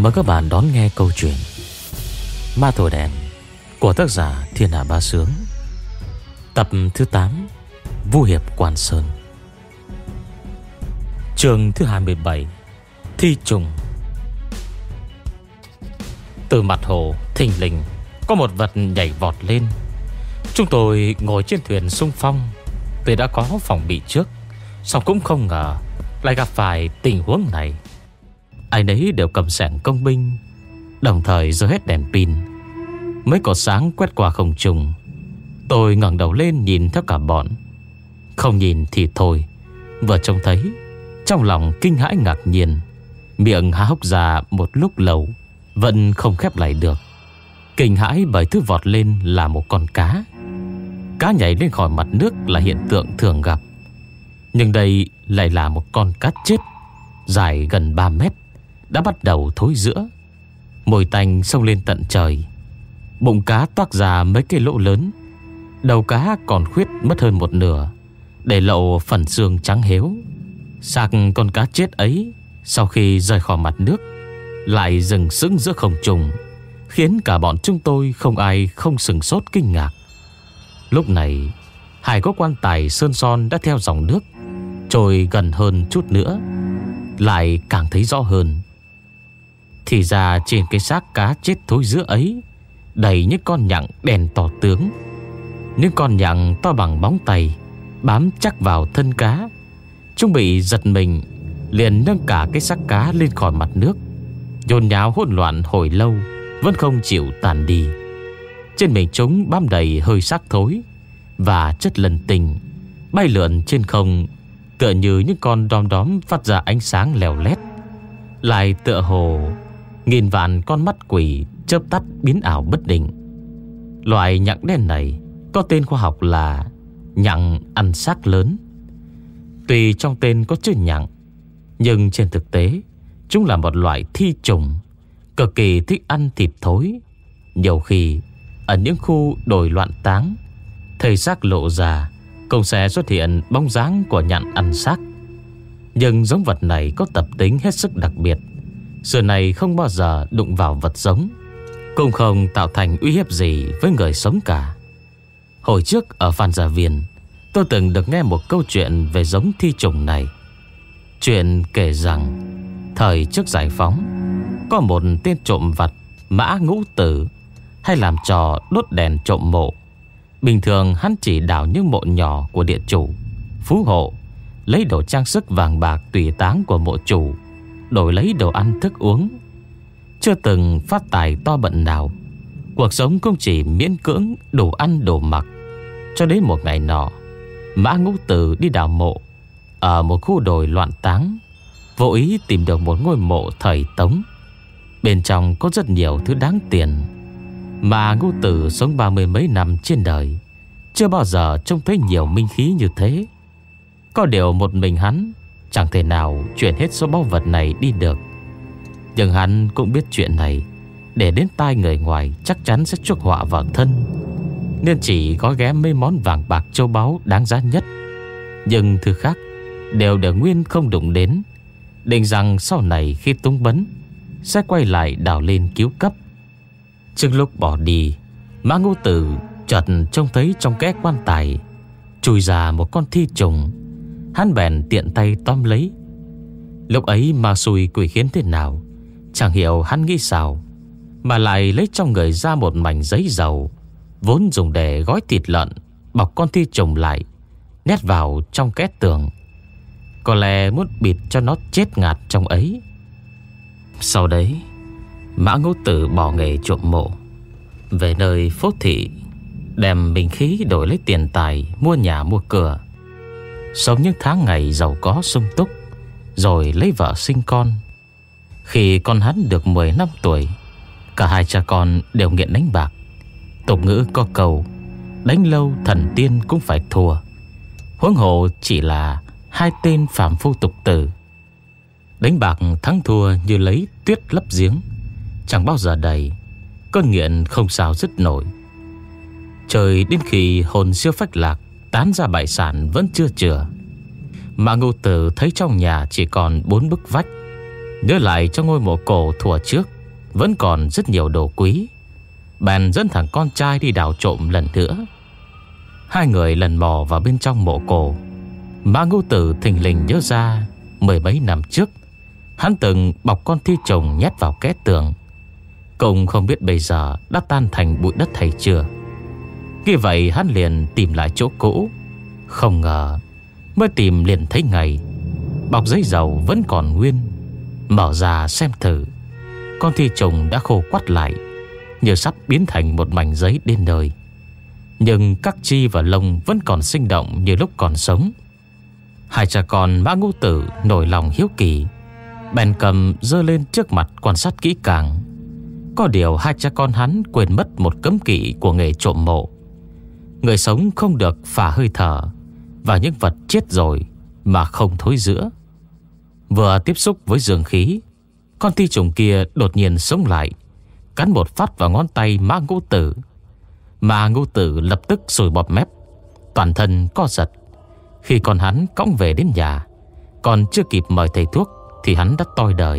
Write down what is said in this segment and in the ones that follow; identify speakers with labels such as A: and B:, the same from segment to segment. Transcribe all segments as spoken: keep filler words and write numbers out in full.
A: Mời các bạn đón nghe câu chuyện Ma Thổi Đèn của tác giả Thiên Hạ Bá Sướng, tập thứ tám, Vu Hiệp Quan Sơn. Chương thứ hai mươi bảy, Thi Trùng. Từ mặt hồ thình lình có một vật nhảy vọt lên. Chúng tôi ngồi trên thuyền xung phong. Tuy đã có phòng bị trước, song cũng không ngờ lại gặp phải tình huống này. Ai nấy đều cầm xẻng công binh, đồng thời giơ hết đèn pin. Mấy cột sáng quét qua không trung. Tôi ngẩng đầu lên nhìn theo cả bọn. Không nhìn thì thôi, vừa trông thấy, trong lòng kinh hãi ngạc nhiên, miệng há hốc ra một lúc lâu vẫn không khép lại được. Kinh hãi bởi thứ vọt lên là một con cá. Cá nhảy lên khỏi mặt nước là hiện tượng thường gặp, nhưng đây lại là một con cá chết, dài gần ba mét, đã bắt đầu thối rữa. Mùi tanh xông lên tận trời. Bụng cá toác ra mấy cái lỗ lớn. Đầu cá còn khuyết mất hơn một nửa, để lộ phần xương trắng héo. Xác con cá chết ấy sau khi rời khỏi mặt nước lại dừng sững giữa không trung, khiến cả bọn chúng tôi không ai không sửng sốt kinh ngạc. Lúc này hai có quan tài sơn son đã theo dòng nước trôi gần hơn chút nữa, lại càng thấy rõ hơn. Thì ra trên cái xác cá chết thối rữa ấy đầy những con nhặng đèn tỏ tướng. Những con nhặng to bằng móng tay bám chắc vào thân cá. Chúng bị giật mình, liền nâng cả cái xác cá lên khỏi mặt nước, nhốn nháo hỗn loạn hồi lâu vẫn không chịu tàn đi. Trên mình chúng bám đầy hơi xác thối và chất lần tình, bay lượn trên không, tựa như những con đom đóm phát ra ánh sáng lèo lét, lại tựa hồ nghìn vạn con mắt quỷ chớp tắt biến ảo bất định. Loại nhặng đen này có tên khoa học là nhặng ăn xác lớn. Tuy trong tên có chữ nhặng, nhưng trên thực tế chúng là một loại thi trùng cực kỳ thích ăn thịt thối. Nhiều khi ở những khu đồi loạn táng, thây xác lộ ra cũng sẽ xuất hiện bóng dáng của nhặng ăn xác. Nhưng giống vật này có tập tính hết sức đặc biệt. Xưa này không bao giờ đụng vào vật sống, cũng không tạo thành uy hiếp gì với người sống cả. Hồi trước ở Phan Gia Viên, tôi từng được nghe một câu chuyện về giống thi trùng này. Chuyện kể rằng thời trước giải phóng, có một tên trộm vặt Mã Ngũ Tử hay làm trò đốt đèn trộm mộ. Bình thường hắn chỉ đào những mộ nhỏ của địa chủ, phú hộ, lấy đồ trang sức vàng bạc tùy táng của mộ chủ, đổi lấy đồ ăn thức uống. Chưa từng phát tài to bận nào. Cuộc sống cũng chỉ miễn cưỡng đủ ăn đủ mặc. Cho đến một ngày nọ, Mã Ngũ Tử đi đào mộ ở một khu đồi loạn táng, vô ý tìm được một ngôi mộ thời Tống. Bên trong có rất nhiều thứ đáng tiền. Mà Ngũ Tử sống ba mươi mấy năm trên đời, chưa bao giờ trông thấy nhiều minh khí như thế. Có điều một mình hắn chẳng thể nào chuyển hết số báu vật này đi được. Nhưng hắn cũng biết chuyện này để đến tai người ngoài chắc chắn sẽ chuốc họa vào thân, nên chỉ gói ghém mấy món vàng bạc châu báu đáng giá nhất. Nhưng thứ khác đều để nguyên không đụng đến, định rằng sau này khi túng bấn sẽ quay lại đào lên cứu cấp. Trước lúc bỏ đi, Mã Ngũ Tử chợt trông thấy trong kẽ quan tài chui ra một con thi trùng. Hắn bèn tiện tay tóm lấy. Lúc ấy ma xui quỷ khiến thế nào chẳng hiểu hắn nghĩ sao, mà lại lấy trong người ra một mảnh giấy dầu vốn dùng để gói thịt lợn, bọc con thi trùng lại, nhét vào trong kẽ tường. Có lẽ muốn bịt cho nó chết ngạt trong ấy. Sau đấy, Mã Ngũ Tử bỏ nghề trộm mộ, về nơi phố thị, đem bình khí đổi lấy tiền tài mua nhà mua cửa, sống những tháng ngày giàu có sung túc, rồi lấy vợ sinh con. Khi con hắn được mười năm tuổi, cả hai cha con đều nghiện đánh bạc. Tục ngữ có câu đánh lâu thần tiên cũng phải thua, huống hồ chỉ là hai tên phàm phu tục tử. Đánh bạc thắng thua như lấy tuyết lấp giếng, chẳng bao giờ đầy. Cơn nghiện không sao dứt nổi. Trời đến khi hồn siêu phách lạc, tán ra bại sản vẫn chưa chừa. Mã Ngũ Tử thấy trong nhà chỉ còn bốn bức vách, nhớ lại trong ngôi mộ cổ thuở trước vẫn còn rất nhiều đồ quý, bèn dẫn thằng con trai đi đào trộm lần nữa. Hai người lần mò vào bên trong mộ cổ. Mã Ngũ Tử thình lình nhớ ra mười mấy năm trước hắn từng bọc con thi trùng nhét vào kẽ tường. Cũng không biết bây giờ đã tan thành bụi đất hay chưa. Vì vậy hắn liền tìm lại chỗ cũ. Không ngờ mới tìm liền thấy ngày bọc giấy dầu vẫn còn nguyên. Mở ra xem thử, con thi trùng đã khô quắt lại, như sắp biến thành một mảnh giấy đến nơi. Nhưng các chi và lông vẫn còn sinh động như lúc còn sống. Hai cha con Mã Ngũ Tử nổi lòng hiếu kỳ, bèn cầm giơ lên trước mặt quan sát kỹ càng. Có điều hai cha con hắn quên mất một cấm kỵ của nghề trộm mộ. Người sống không được phả hơi thở, và những vật chết rồi mà không thối rữa. Vừa tiếp xúc với dương khí, con thi trùng kia đột nhiên sống lại, cắn một phát vào ngón tay Mã Ngũ Tử. Mã Ngũ Tử lập tức sùi bọt mép, toàn thân co giật. Khi con hắn cõng về đến nhà, còn chưa kịp mời thầy thuốc thì hắn đã toi đời.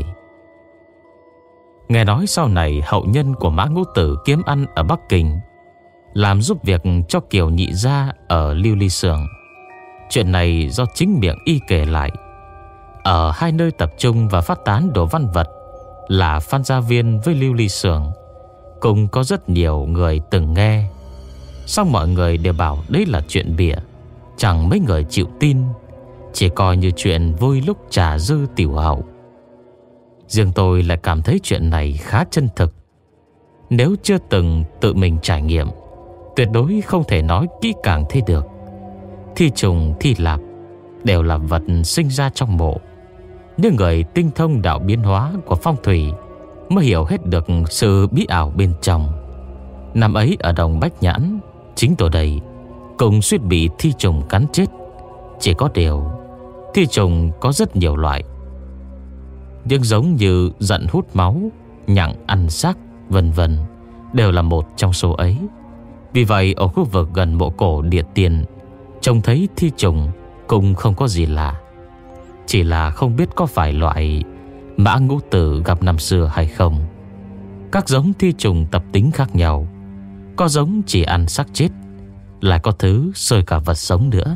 A: Nghe nói sau này hậu nhân của Mã Ngũ Tử kiếm ăn ở Bắc Kinh, làm giúp việc cho Kiều Nhị gia ở Lưu Ly Xưởng. Chuyện này do chính miệng y kể lại. Ở hai nơi tập trung và phát tán đồ văn vật là Phan Gia Viên với Lưu Ly Xưởng, cũng có rất nhiều người từng nghe. Song mọi người đều bảo đấy là chuyện bịa, chẳng mấy người chịu tin, chỉ coi như chuyện vui lúc trà dư tiểu hậu. Riêng tôi lại cảm thấy chuyện này khá chân thực. Nếu chưa từng tự mình trải nghiệm, tuyệt đối không thể nói kỹ càng thế được. Thi trùng, thi lạp đều là vật sinh ra trong mộ. Nhưng người tinh thông đạo biến hóa của phong thủy mới hiểu hết được sự bí ảo bên trong. Năm ấy ở đồng Bách Nhãn, chính tôi đây cũng suýt bị thi trùng cắn chết. Chỉ có điều thi trùng có rất nhiều loại, nhưng giống như giận hút máu, nhặng ăn xác, vân vân đều là một trong số ấy. Vì vậy ở khu vực gần mộ cổ Địa Tiên, trông thấy thi trùng cũng không có gì lạ. Chỉ là không biết có phải loại Mã Ngũ Tử gặp năm xưa hay không. Các giống thi trùng tập tính khác nhau, có giống chỉ ăn xác chết, lại có thứ sơi cả vật sống nữa.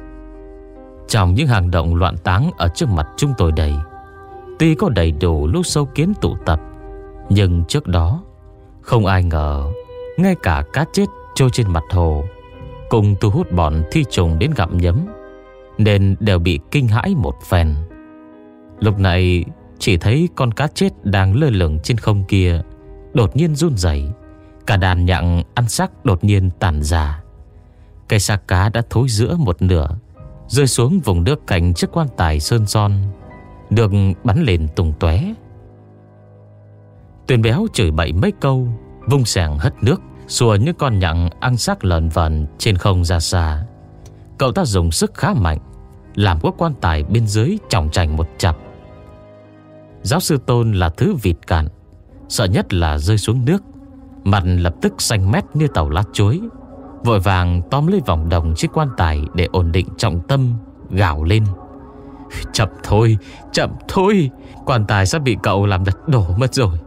A: Trong những hang động loạn táng ở trước mặt chúng tôi đây, tuy có đầy đủ lũ sâu kiến tụ tập, nhưng trước đó không ai ngờ ngay cả cá chết trôi trên mặt hồ cùng thu hút bọn thi trùng đến gặm nhấm, nên đều bị kinh hãi một phen. Lúc này chỉ thấy con cá chết đang lơ lửng trên không kia đột nhiên run rẩy, cả đàn nhặng ăn xác đột nhiên tản ra. Cây xác cá đã thối rữa một nửa, rơi xuống vùng nước cạnh chiếc quan tài sơn son, được bắn lên tung tóe. Tuyền Béo chửi bậy mấy câu, vung xẻng hất nước xua những con nhặng ăn xác lờn vờn trên không ra xa. Cậu ta dùng sức khá mạnh, làm quốc quan tài bên dưới chỏng chành một chặp. Giáo sư Tôn là thứ vịt cạn, sợ nhất là rơi xuống nước, mặt lập tức xanh mét như tàu lá chuối, vội vàng tóm lấy vòng đồng chiếc quan tài để ổn định trọng tâm, gào lên: "Chậm thôi, chậm thôi, quan tài sắp bị cậu làm lật đổ mất rồi."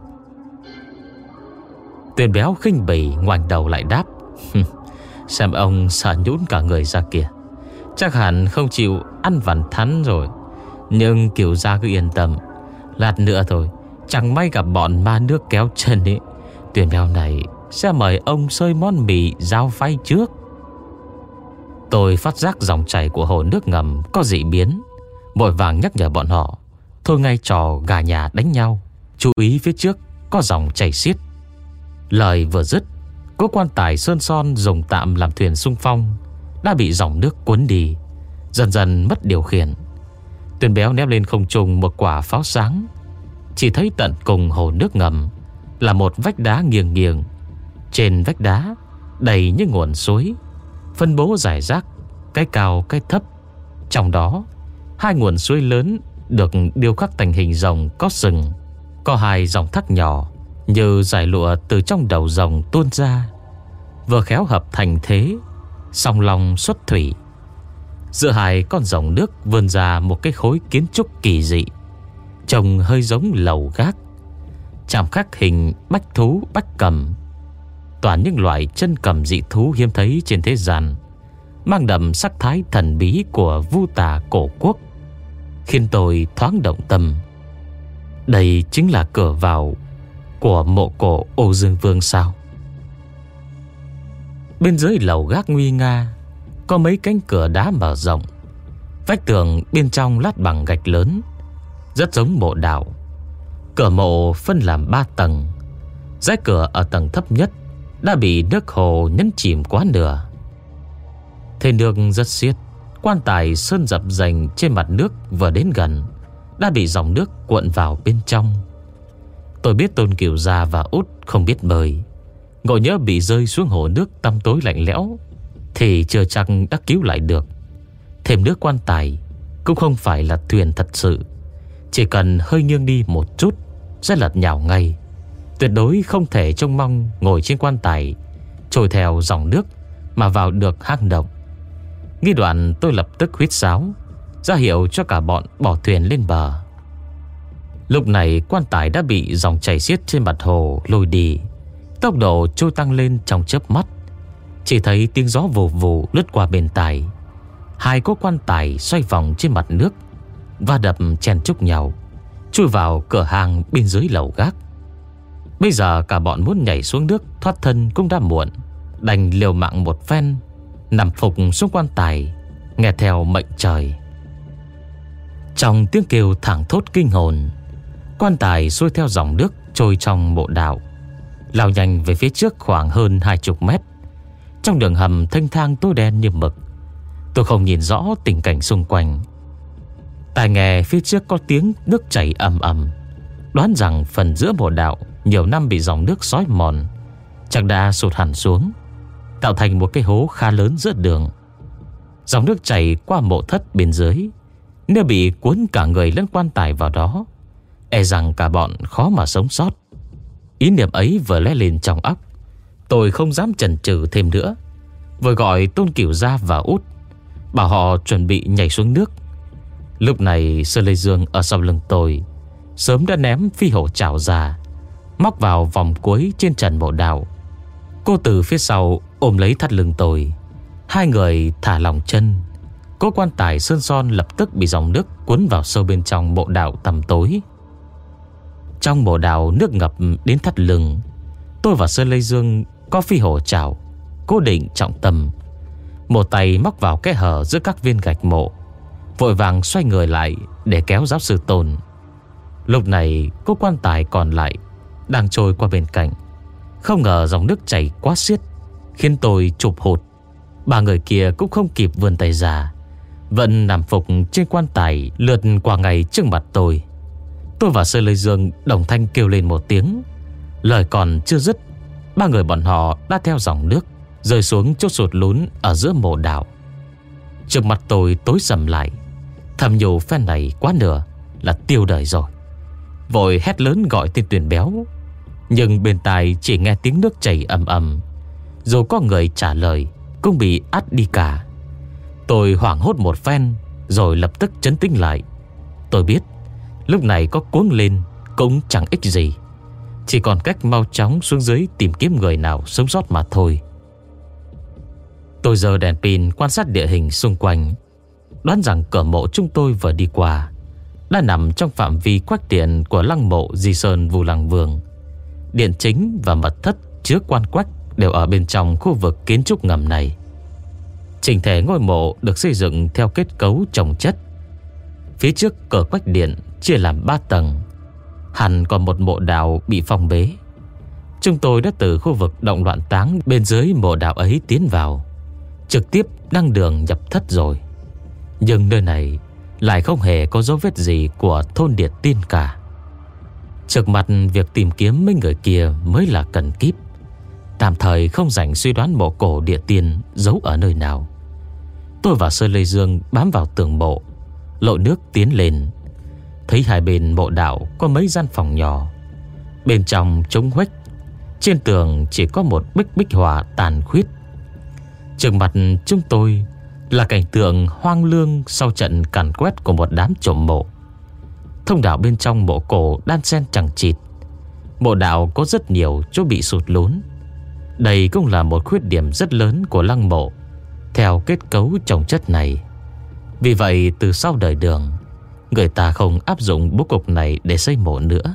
A: Tuyền Béo khinh bỉ ngoảnh đầu lại đáp: "Xem ông sợ nhũn cả người ra kìa, chắc hẳn không chịu ăn vằn thắn rồi. Nhưng kiểu ra cứ yên tâm, lát nữa thôi, chẳng may gặp bọn ma nước kéo chân ấy, Tuyền Béo này sẽ mời ông xơi món mì dao phay trước." Tôi phát giác dòng chảy của hồ nước ngầm có dị biến, vội vàng nhắc nhở bọn họ thôi ngay trò gà nhà đánh nhau, chú ý phía trước có dòng chảy xiết. Lời vừa dứt, cố quan tài sơn son dùng tạm làm thuyền xung phong đã bị dòng nước cuốn đi, dần dần mất điều khiển. Tuyền Béo ném lên không trung một quả pháo sáng. Chỉ thấy tận cùng hồ nước ngầm là một vách đá nghiêng nghiêng. Trên vách đá đầy những nguồn suối, phân bố rải rác, cái cao cái thấp. Trong đó hai nguồn suối lớn được điêu khắc thành hình rồng có sừng, có hai dòng thác nhỏ như dải lụa từ trong đầu rồng tuôn ra, vừa khéo hợp thành thế song long xuất thủy. Giữa hai con rồng nước vươn ra một cái khối kiến trúc kỳ dị, trông hơi giống lầu gác. chạm khắc hình bách thú bách cầm, toàn những loại chân cầm dị thú hiếm thấy trên thế gian, mang đậm sắc thái thần bí của vu tà cổ quốc, khiến tôi thoáng động tâm. Đây chính là cửa vào của mộ cổ Ô Dương Vương sao? Bên dưới lầu gác nguy nga có mấy cánh cửa đá mở rộng, vách tường bên trong lát bằng gạch lớn, rất giống mộ đạo. Cửa mộ phân làm ba tầng. Dãy cửa ở tầng thấp nhất đã bị nước hồ nhấn chìm quá nửa. Thế nước rất xiết, quan tài sơn dập dành trên mặt nước vừa đến gần đã bị dòng nước cuộn vào bên trong. Tôi biết Tôn Cửu Gia và Út không biết bơi, ngộ nhỡ bị rơi xuống hồ nước tăm tối lạnh lẽo thì chưa chắc đã cứu lại được. Thêm nước quan tài cũng không phải là thuyền thật sự, chỉ cần hơi nghiêng đi một chút sẽ lật nhào ngay. Tuyệt đối không thể trông mong ngồi trên quan tài trôi theo dòng nước mà vào được hang động. Nghi đoạn tôi lập tức huýt sáo ra hiệu cho cả bọn bỏ thuyền lên bờ. Lúc này quan tài đã bị dòng chảy xiết trên mặt hồ lôi đi, tốc độ trôi tăng lên trong chớp mắt. Chỉ thấy tiếng gió vù vù lướt qua bên tài. Hai cỗ quan tài xoay vòng trên mặt nước và đập chen chúc nhau, chui vào cửa hàng bên dưới lầu gác. Bây giờ cả bọn muốn nhảy xuống nước thoát thân cũng đã muộn, đành liều mạng một phen, nằm phục xuống quan tài, nghe theo mệnh trời. Trong tiếng kêu thảng thốt kinh hồn, quan tài xuôi theo dòng nước trôi trong mộ đạo, lao nhanh về phía trước khoảng hơn hai chục mét. Trong đường hầm thênh thang tối đen như mực, tôi không nhìn rõ tình cảnh xung quanh. Tai nghe phía trước có tiếng nước chảy ầm ầm, đoán rằng phần giữa mộ đạo nhiều năm bị dòng nước xói mòn chắc đã sụt hẳn xuống, tạo thành một cái hố khá lớn giữa đường. Dòng nước chảy qua mộ thất bên dưới, nếu bị cuốn cả người lẫn quan tài vào đó, e rằng cả bọn khó mà sống sót. Ý niệm ấy vừa lóe lên trong óc, tôi không dám chần chừ thêm nữa, vừa gọi Tôn Cửu Gia và Út, bảo họ chuẩn bị nhảy xuống nước. Lúc này Sơn Lê Dương ở sau lưng tôi sớm đã ném phi hổ chảo ra, móc vào vòng cuối trên trần mộ đạo. Cô từ phía sau ôm lấy thắt lưng tôi, hai người thả lỏng chân. Cô quan tài sơn son lập tức bị dòng nước cuốn vào sâu bên trong mộ đạo tăm tối. Trong mộ đạo nước ngập đến thắt lưng. Tôi và Sơn Lê Dương có phi hổ chảo cố định trọng tâm, một tay móc vào kẽ hở giữa các viên gạch mộ, vội vàng xoay người lại để kéo giáo sư Tôn. Lúc này cô quan tài còn lại đang trôi qua bên cạnh. Không ngờ dòng nước chảy quá xiết, khiến tôi chụp hụt. Ba người kia cũng không kịp vươn tay ra, vẫn nằm phục trên quan tài lượt qua ngày trước mặt tôi. Tôi và Sơn Lê Dương đồng thanh kêu lên một tiếng. Lời còn chưa dứt, ba người bọn họ đã theo dòng nước rơi xuống chỗ sụt lún ở giữa mộ đạo. Trước mặt tôi tối sầm lại, thầm nhủ phen này quá nửa là tiêu đời rồi. Vội hét lớn gọi tên Tuyền Béo, nhưng bên tai chỉ nghe tiếng nước chảy ầm ầm. Dù có người trả lời cũng bị át đi cả. Tôi hoảng hốt một phen rồi lập tức trấn tĩnh lại. Tôi biết lúc này có cuống lên cũng chẳng ích gì, chỉ còn cách mau chóng xuống dưới tìm kiếm người nào sống sót mà thôi. Tôi giơ đèn pin quan sát địa hình xung quanh, đoán rằng cửa mộ chúng tôi vừa đi qua đã nằm trong phạm vi quách điện của lăng mộ Di Sơn Vu Lăng Vương. Điện chính và mật thất chứa quan quách đều ở bên trong khu vực kiến trúc ngầm này. Chỉnh thể ngôi mộ được xây dựng theo kết cấu chồng chất. Phía trước cửa quách điện chia làm ba tầng, hẳn còn một mộ đạo bị phong bế. Chúng tôi đã từ khu vực động loạn táng bên dưới mộ đạo ấy tiến vào, trực tiếp đăng đường nhập thất rồi. Nhưng nơi này lại không hề có dấu vết gì của thôn Điệt Tiên cả. Trước mặt việc tìm kiếm mấy người kia mới là cần kíp, tạm thời không rảnh suy đoán mộ cổ Địa Tiên giấu ở nơi nào. Tôi và Sơn Lê Dương bám vào tường mộ, lội nước tiến lên. Thấy hai bên mộ đạo có mấy gian phòng nhỏ, bên trong trống huếch, trên tường chỉ có một bích bích họa tàn khuyết. Trước mặt chúng tôi là cảnh tượng hoang lương sau trận càn quét của một đám trộm mộ. Thông đạo bên trong mộ cổ đan xen chằng chịt, Mộ đạo có rất nhiều chỗ bị sụt lún. Đây cũng là một khuyết điểm rất lớn của lăng mộ theo kết cấu chồng chất này. Vì vậy từ sau đời Đường, người ta không áp dụng bố cục này để xây mộ nữa.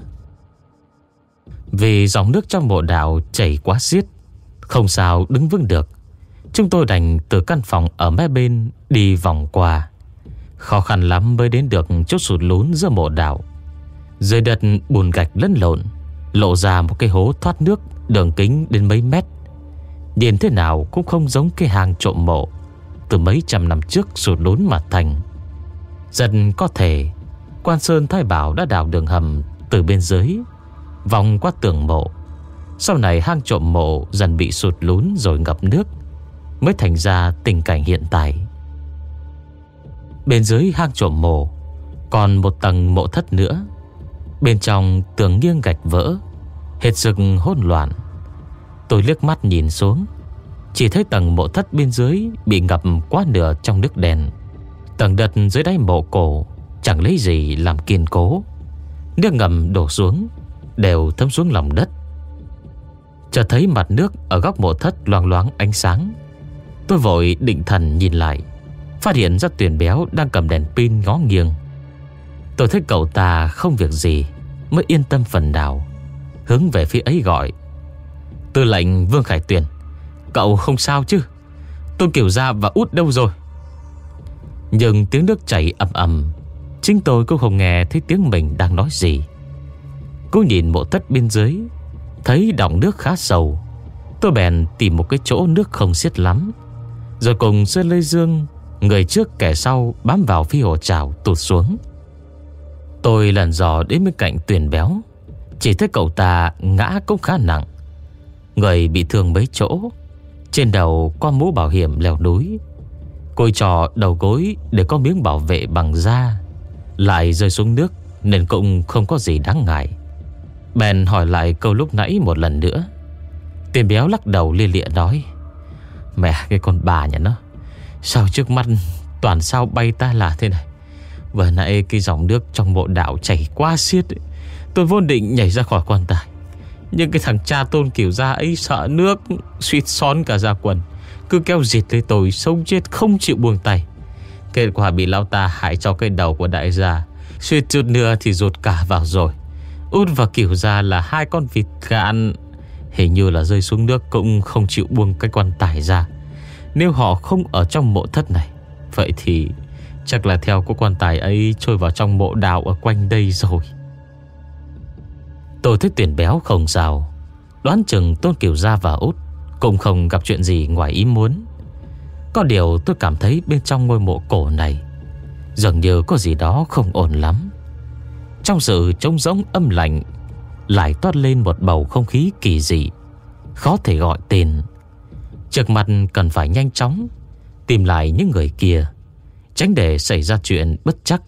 A: Vì dòng nước trong mộ đạo chảy quá xiết, không sao đứng vững được, chúng tôi đành từ căn phòng ở mé bên đi vòng qua. Khó khăn lắm mới đến được chỗ sụt lún giữa mộ đạo. Dưới đất bùn gạch lẫn lộn, lộ ra một cái hố thoát nước đường kính đến mấy mét. Nhìn thế nào cũng không giống cái hang trộm mộ từ mấy trăm năm trước sụt lún mà thành. Dần có thể Quan Sơn Thái Bảo đã đào đường hầm từ bên dưới vòng qua tường mộ. Sau này hang trộm mộ dần bị sụt lún rồi ngập nước, mới thành ra tình cảnh hiện tại. Bên dưới hang trộm mộ còn một tầng mộ thất nữa. Bên trong tường nghiêng gạch vỡ, hết sức hỗn loạn. Tôi liếc mắt nhìn xuống, chỉ thấy tầng mộ thất bên dưới bị ngập quá nửa trong nước đen. Tầng đất dưới đáy mộ cổ chẳng lấy gì làm kiên cố. Nước ngầm đổ xuống đều thấm xuống lòng đất. Chợt thấy mặt nước ở góc mộ thất loang loáng ánh sáng. Tôi vội định thần nhìn lại, phát hiện ra Tuyền Béo đang cầm đèn pin ngó nghiêng. Tôi thấy cậu ta không việc gì, mới yên tâm phần nào, hướng về phía ấy gọi: "Tư lệnh Vương Khải Tuyền, cậu không sao chứ? Tôn Kiều Gia và Út đâu rồi?" Nhưng tiếng nước chảy ầm ầm, chính tôi cũng không nghe thấy tiếng mình đang nói gì. Cô nhìn mộ thất bên dưới, thấy đọng nước khá sâu. Tôi bèn tìm một cái chỗ nước không xiết lắm, rồi cùng Sơn Lê Dương, người trước kẻ sau bám vào phi hồ trào tụt xuống. Tôi lần dò đến bên cạnh Tuyền Béo, chỉ thấy cậu ta ngã cũng khá nặng, người bị thương mấy chỗ, trên đầu có mũ bảo hiểm leo núi, côi trò đầu gối để có miếng bảo vệ bằng da, lại rơi xuống nước nên cũng không có gì đáng ngại. Bèn hỏi lại câu lúc nãy một lần nữa. Tuyền Béo lắc đầu lia lịa nói: "Mẹ cái con bà nhà nó, sao trước mắt toàn sao bay ta là thế này. Vừa nãy cái dòng nước trong mộ đạo chảy quá xiết ấy. Tôi vốn định nhảy ra khỏi quan tài, nhưng cái thằng cha Tôn Kiều Gia ấy sợ nước, suýt xón cả gia quần, cứ kéo dịt lấy tôi sống chết không chịu buông tay. Kết quả bị lão ta hại cho cái đầu của đại gia, suýt chút nữa thì rụt cả vào rồi. Út và Kiều Gia là hai con vịt gạn, hình như là rơi xuống nước cũng không chịu buông cái quan tài ra. Nếu họ không ở trong mộ thất này, vậy thì chắc là theo cái quan tài ấy trôi vào trong mộ đào ở quanh đây rồi." Tôi thấy Tuyền Béo không sao, đoán chừng Tôn Kiều Gia và Út cũng không gặp chuyện gì ngoài ý muốn. Có điều tôi cảm thấy bên trong ngôi mộ cổ này dường như có gì đó không ổn lắm. Trong sự trống rỗng âm lạnh lại toát lên một bầu không khí kỳ dị, khó thể gọi tên. Trước mặt cần phải nhanh chóng tìm lại những người kia, tránh để xảy ra chuyện bất trắc.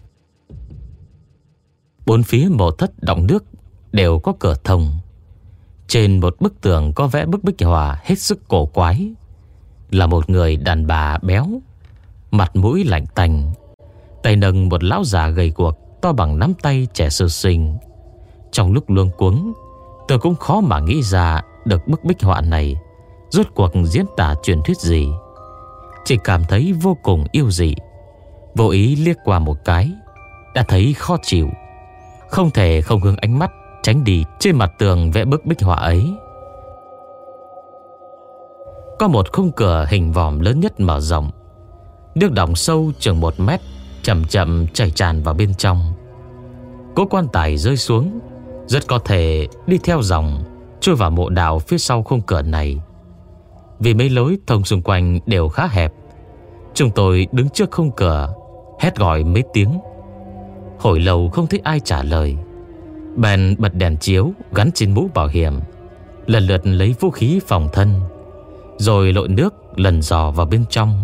A: Bốn phía mộ thất đọng nước đều có cửa thông. Trên một bức tường có vẽ bức bích họa hết sức cổ quái, là một người đàn bà béo, mặt mũi lạnh tanh, tay nâng một lão già gầy guộc to bằng nắm tay trẻ sơ sinh. Trong lúc luống cuống, tôi cũng khó mà nghĩ ra được bức bích họa này rốt cuộc diễn tả truyền thuyết gì. Chỉ cảm thấy vô cùng yêu dị. Vô ý liếc qua một cái đã thấy khó chịu, không thể không hướng ánh mắt tránh đi trên mặt tường vẽ bức bích họa ấy. Có một khung cửa hình vòm lớn nhất mở rộng, nước đọng sâu chừng một mét chậm chậm chảy tràn vào bên trong. Cỗ quan tài rơi xuống rất có thể đi theo dòng trôi vào mộ đào phía sau khung cửa này. Vì mấy lối thông xung quanh đều khá hẹp, chúng tôi đứng trước khung cửa hét gọi mấy tiếng. Hồi lâu không thấy ai trả lời, bèn bật đèn chiếu gắn trên mũ bảo hiểm, lần lượt lấy vũ khí phòng thân, rồi lội nước lần dò vào bên trong.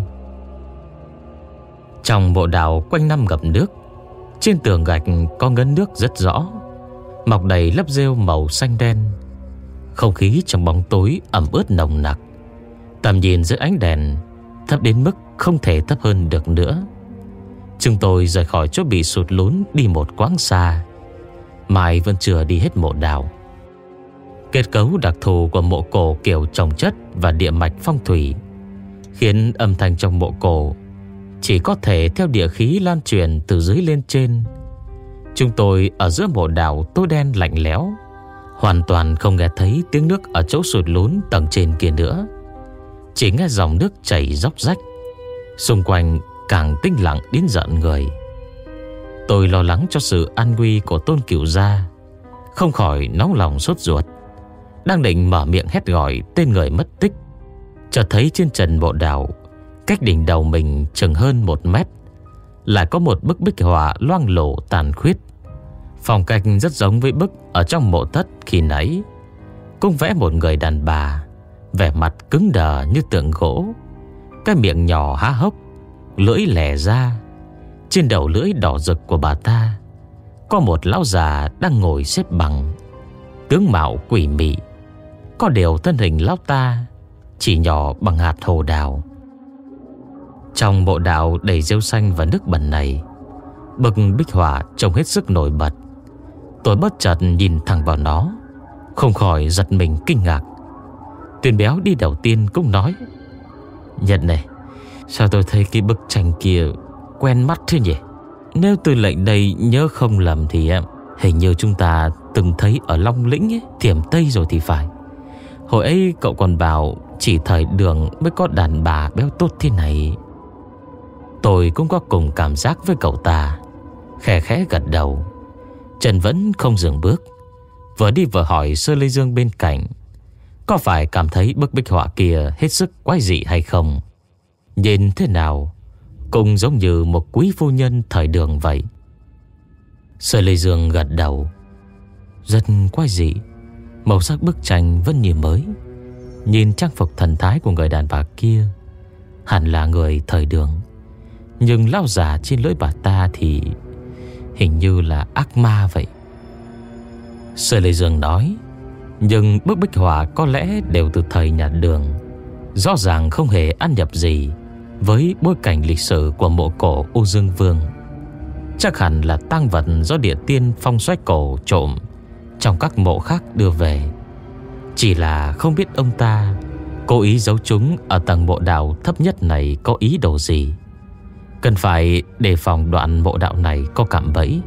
A: Trong mộ đào quanh năm ngập nước, trên tường gạch có ngấn nước rất rõ, mọc đầy lớp rêu màu xanh đen. Không khí trong bóng tối ẩm ướt nồng nặc, tầm nhìn dưới ánh đèn thấp đến mức không thể thấp hơn được nữa. Chúng tôi rời khỏi chỗ bị sụt lún đi một quãng xa, mai vẫn chưa đi hết mộ đào. Kết cấu đặc thù của mộ cổ kiểu trồng chất và địa mạch phong thủy khiến âm thanh trong mộ cổ chỉ có thể theo địa khí lan truyền từ dưới lên trên. Chúng tôi ở giữa mộ đào tối đen lạnh lẽo, hoàn toàn không nghe thấy tiếng nước ở chỗ sụt lún tầng trên kia nữa, chỉ nghe dòng nước chảy róc rách. Xung quanh càng tĩnh lặng đến giận người. Tôi lo lắng cho sự an nguy của Tôn Cửu gia, không khỏi nóng lòng sốt ruột. Đang định mở miệng hét gọi tên người mất tích, chợt thấy trên trần mộ đào, cách đỉnh đầu mình chừng hơn một mét, lại có một bức bích họa loang lổ tàn khuyết. Phong cách rất giống với bức ở trong mộ thất khi nãy. Cũng vẽ một người đàn bà, vẻ mặt cứng đờ như tượng gỗ, cái miệng nhỏ há hốc, lưỡi lè ra. Trên đầu lưỡi đỏ rực của bà ta có một lão già đang ngồi xếp bằng, tướng mạo quỷ mị. Có điều thân hình lão ta chỉ nhỏ bằng hạt hồ đào. Trong mộ đạo đầy rêu xanh và nước bẩn này, bức bích họa trông hết sức nổi bật. Tôi bất chợt nhìn thẳng vào nó, không khỏi giật mình kinh ngạc. Tuyền béo đi đầu tiên cũng nói: "Nhật này, sao tôi thấy cái bức tranh kia quen mắt thế nhỉ? Nếu tôi lệnh đây nhớ không lầm thì hình như chúng ta từng thấy ở Long Lĩnh ấy, Thiểm Tây rồi thì phải. Hồi ấy cậu còn bảo chỉ thời Đường mới có đàn bà béo tốt thế này." Tôi cũng có cùng cảm giác với cậu ta, khẽ khẽ gật đầu. Trần vẫn không dừng bước, vừa đi vừa hỏi Sơ Lê Dương bên cạnh có phải cảm thấy bức bích họa kia hết sức quái dị hay không. Nhìn thế nào cũng giống như một quý phu nhân thời Đường vậy. Sơ Lê Dương gật đầu. Rất quái dị. Màu sắc bức tranh vẫn như mới. Nhìn trang phục thần thái của người đàn bà kia, hẳn là người thời Đường. Nhưng lão già trên lưỡi bà ta thì hình như là ác ma vậy. Sơ Lê Dương nói: "Nhưng bức bích họa có lẽ đều từ thời nhà Đường, rõ ràng không hề ăn nhập gì với bối cảnh lịch sử của mộ cổ Ô Dương Vương. Chắc hẳn là tang vật do địa tiên Phong Xoách Cổ trộm trong các mộ khác đưa về. Chỉ là không biết ông ta cố ý giấu chúng ở tầng mộ đạo thấp nhất này có ý đồ gì. Cần phải đề phòng đoạn mộ đạo này có cạm bẫy."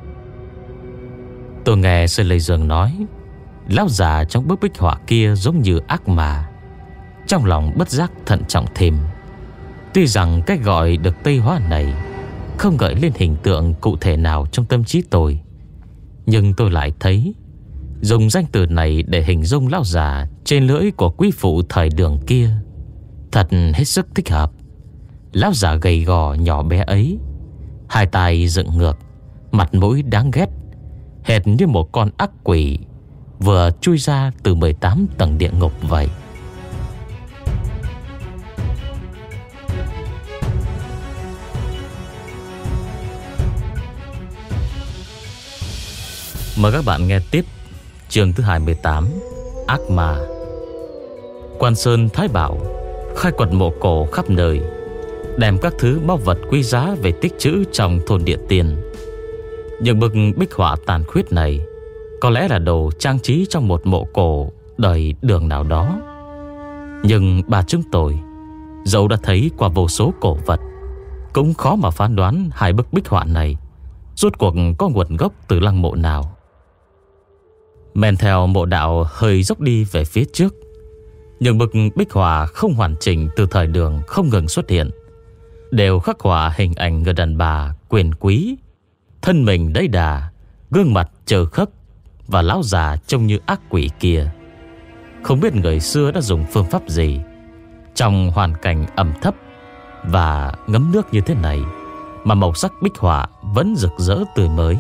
A: Tôi nghe Sơ Lê Dương nói lão già trong bức bích họa kia giống như ác ma, trong lòng bất giác thận trọng thêm. Tuy rằng cách gọi được Tây Hóa này không gợi lên hình tượng cụ thể nào trong tâm trí tôi, nhưng tôi lại thấy dùng danh từ này để hình dung lão già trên lưỡi của quý phụ thời Đường kia thật hết sức thích hợp. Lão già gầy gò nhỏ bé ấy, hai tay dựng ngược, mặt mũi đáng ghét, hệt như một con ác quỷ vừa chui ra từ mười tám tầng địa ngục vậy. Mời các bạn nghe tiếp chương thứ hai mươi tám, Ác Ma. Quan Sơn Thái Bảo khai quật mộ cổ khắp nơi, đem các thứ báu vật quý giá về tích trữ trong thôn địa tiền. Những bức bích họa tàn khuyết này có lẽ là đồ trang trí trong một mộ cổ đời Đường nào đó. Nhưng bà chúng tôi dẫu đã thấy qua vô số cổ vật, cũng khó mà phán đoán hai bức bích họa này rốt cuộc có nguồn gốc từ lăng mộ nào. Men theo mộ đạo hơi dốc đi về phía trước, những bức bích họa không hoàn chỉnh từ thời Đường không ngừng xuất hiện, đều khắc họa hình ảnh người đàn bà quyền quý, thân mình đầy đà, gương mặt trơ khấc, và lão già trông như ác quỷ kia. Không biết người xưa đã dùng phương pháp gì, trong hoàn cảnh ẩm thấp và ngấm nước như thế này mà màu sắc bích họa vẫn rực rỡ tươi mới.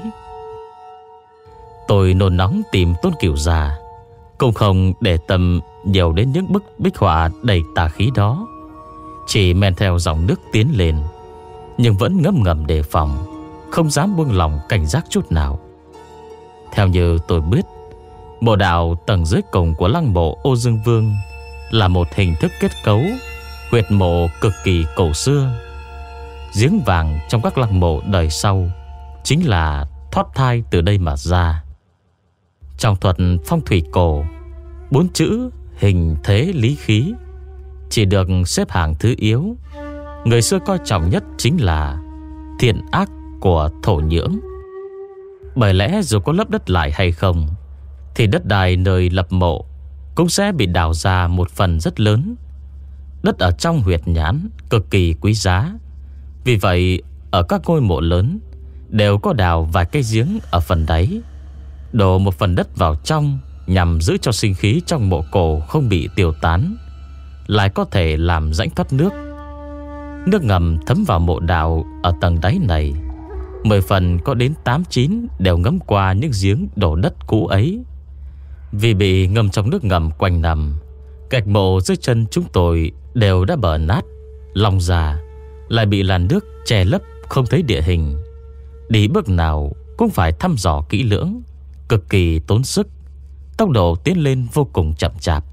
A: Tôi nôn nóng tìm Tôn Cửu già, cũng không để tâm nhiều đến những bức bích họa đầy tà khí đó, chỉ men theo dòng nước tiến lên, nhưng vẫn ngấm ngầm đề phòng, không dám buông lòng cảnh giác chút nào. Theo như tôi biết, mộ đạo tầng dưới cùng của lăng mộ Ô Dương Vương là một hình thức kết cấu huyệt mộ cực kỳ cổ xưa. Giếng vàng trong các lăng mộ đời sau chính là thoát thai từ đây mà ra. Trong thuật phong thủy cổ, bốn chữ hình thế lý khí chỉ được xếp hạng thứ yếu. Người xưa coi trọng nhất chính là thiện ác của thổ nhưỡng. Bởi lẽ dù có lấp đất lại hay không thì đất đai nơi lập mộ cũng sẽ bị đào ra một phần rất lớn. Đất ở trong huyệt nhãn cực kỳ quý giá. Vì vậy ở các ngôi mộ lớn đều có đào vài cây giếng ở phần đáy, đổ một phần đất vào trong nhằm giữ cho sinh khí trong mộ cổ không bị tiêu tán, lại có thể làm rãnh thoát nước. Nước ngầm thấm vào mộ đào ở tầng đáy này, mười phần có đến tám chín đều ngấm qua những giếng đổ đất cũ ấy. Vì bị ngâm trong nước ngầm quanh năm, gạch mộ dưới chân chúng tôi đều đã bở nát, lòng già, lại bị làn nước che lấp không thấy địa hình. Đi bước nào cũng phải thăm dò kỹ lưỡng, cực kỳ tốn sức. Tốc độ tiến lên vô cùng chậm chạp.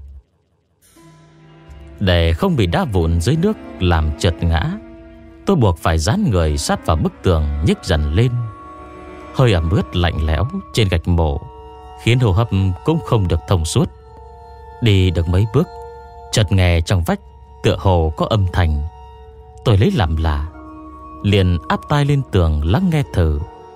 A: Để không bị đá vụn dưới nước làm trượt ngã, tôi buộc phải dán người sát vào bức tường nhích dần lên. Hơi ẩm ướt lạnh lẽo trên gạch mộ khiến hô hấp cũng không được thông suốt. Đi được mấy bước, chợt nghe trong vách tựa hồ có âm thanh. Tôi lấy làm lạ, liền áp tai lên tường lắng nghe thử.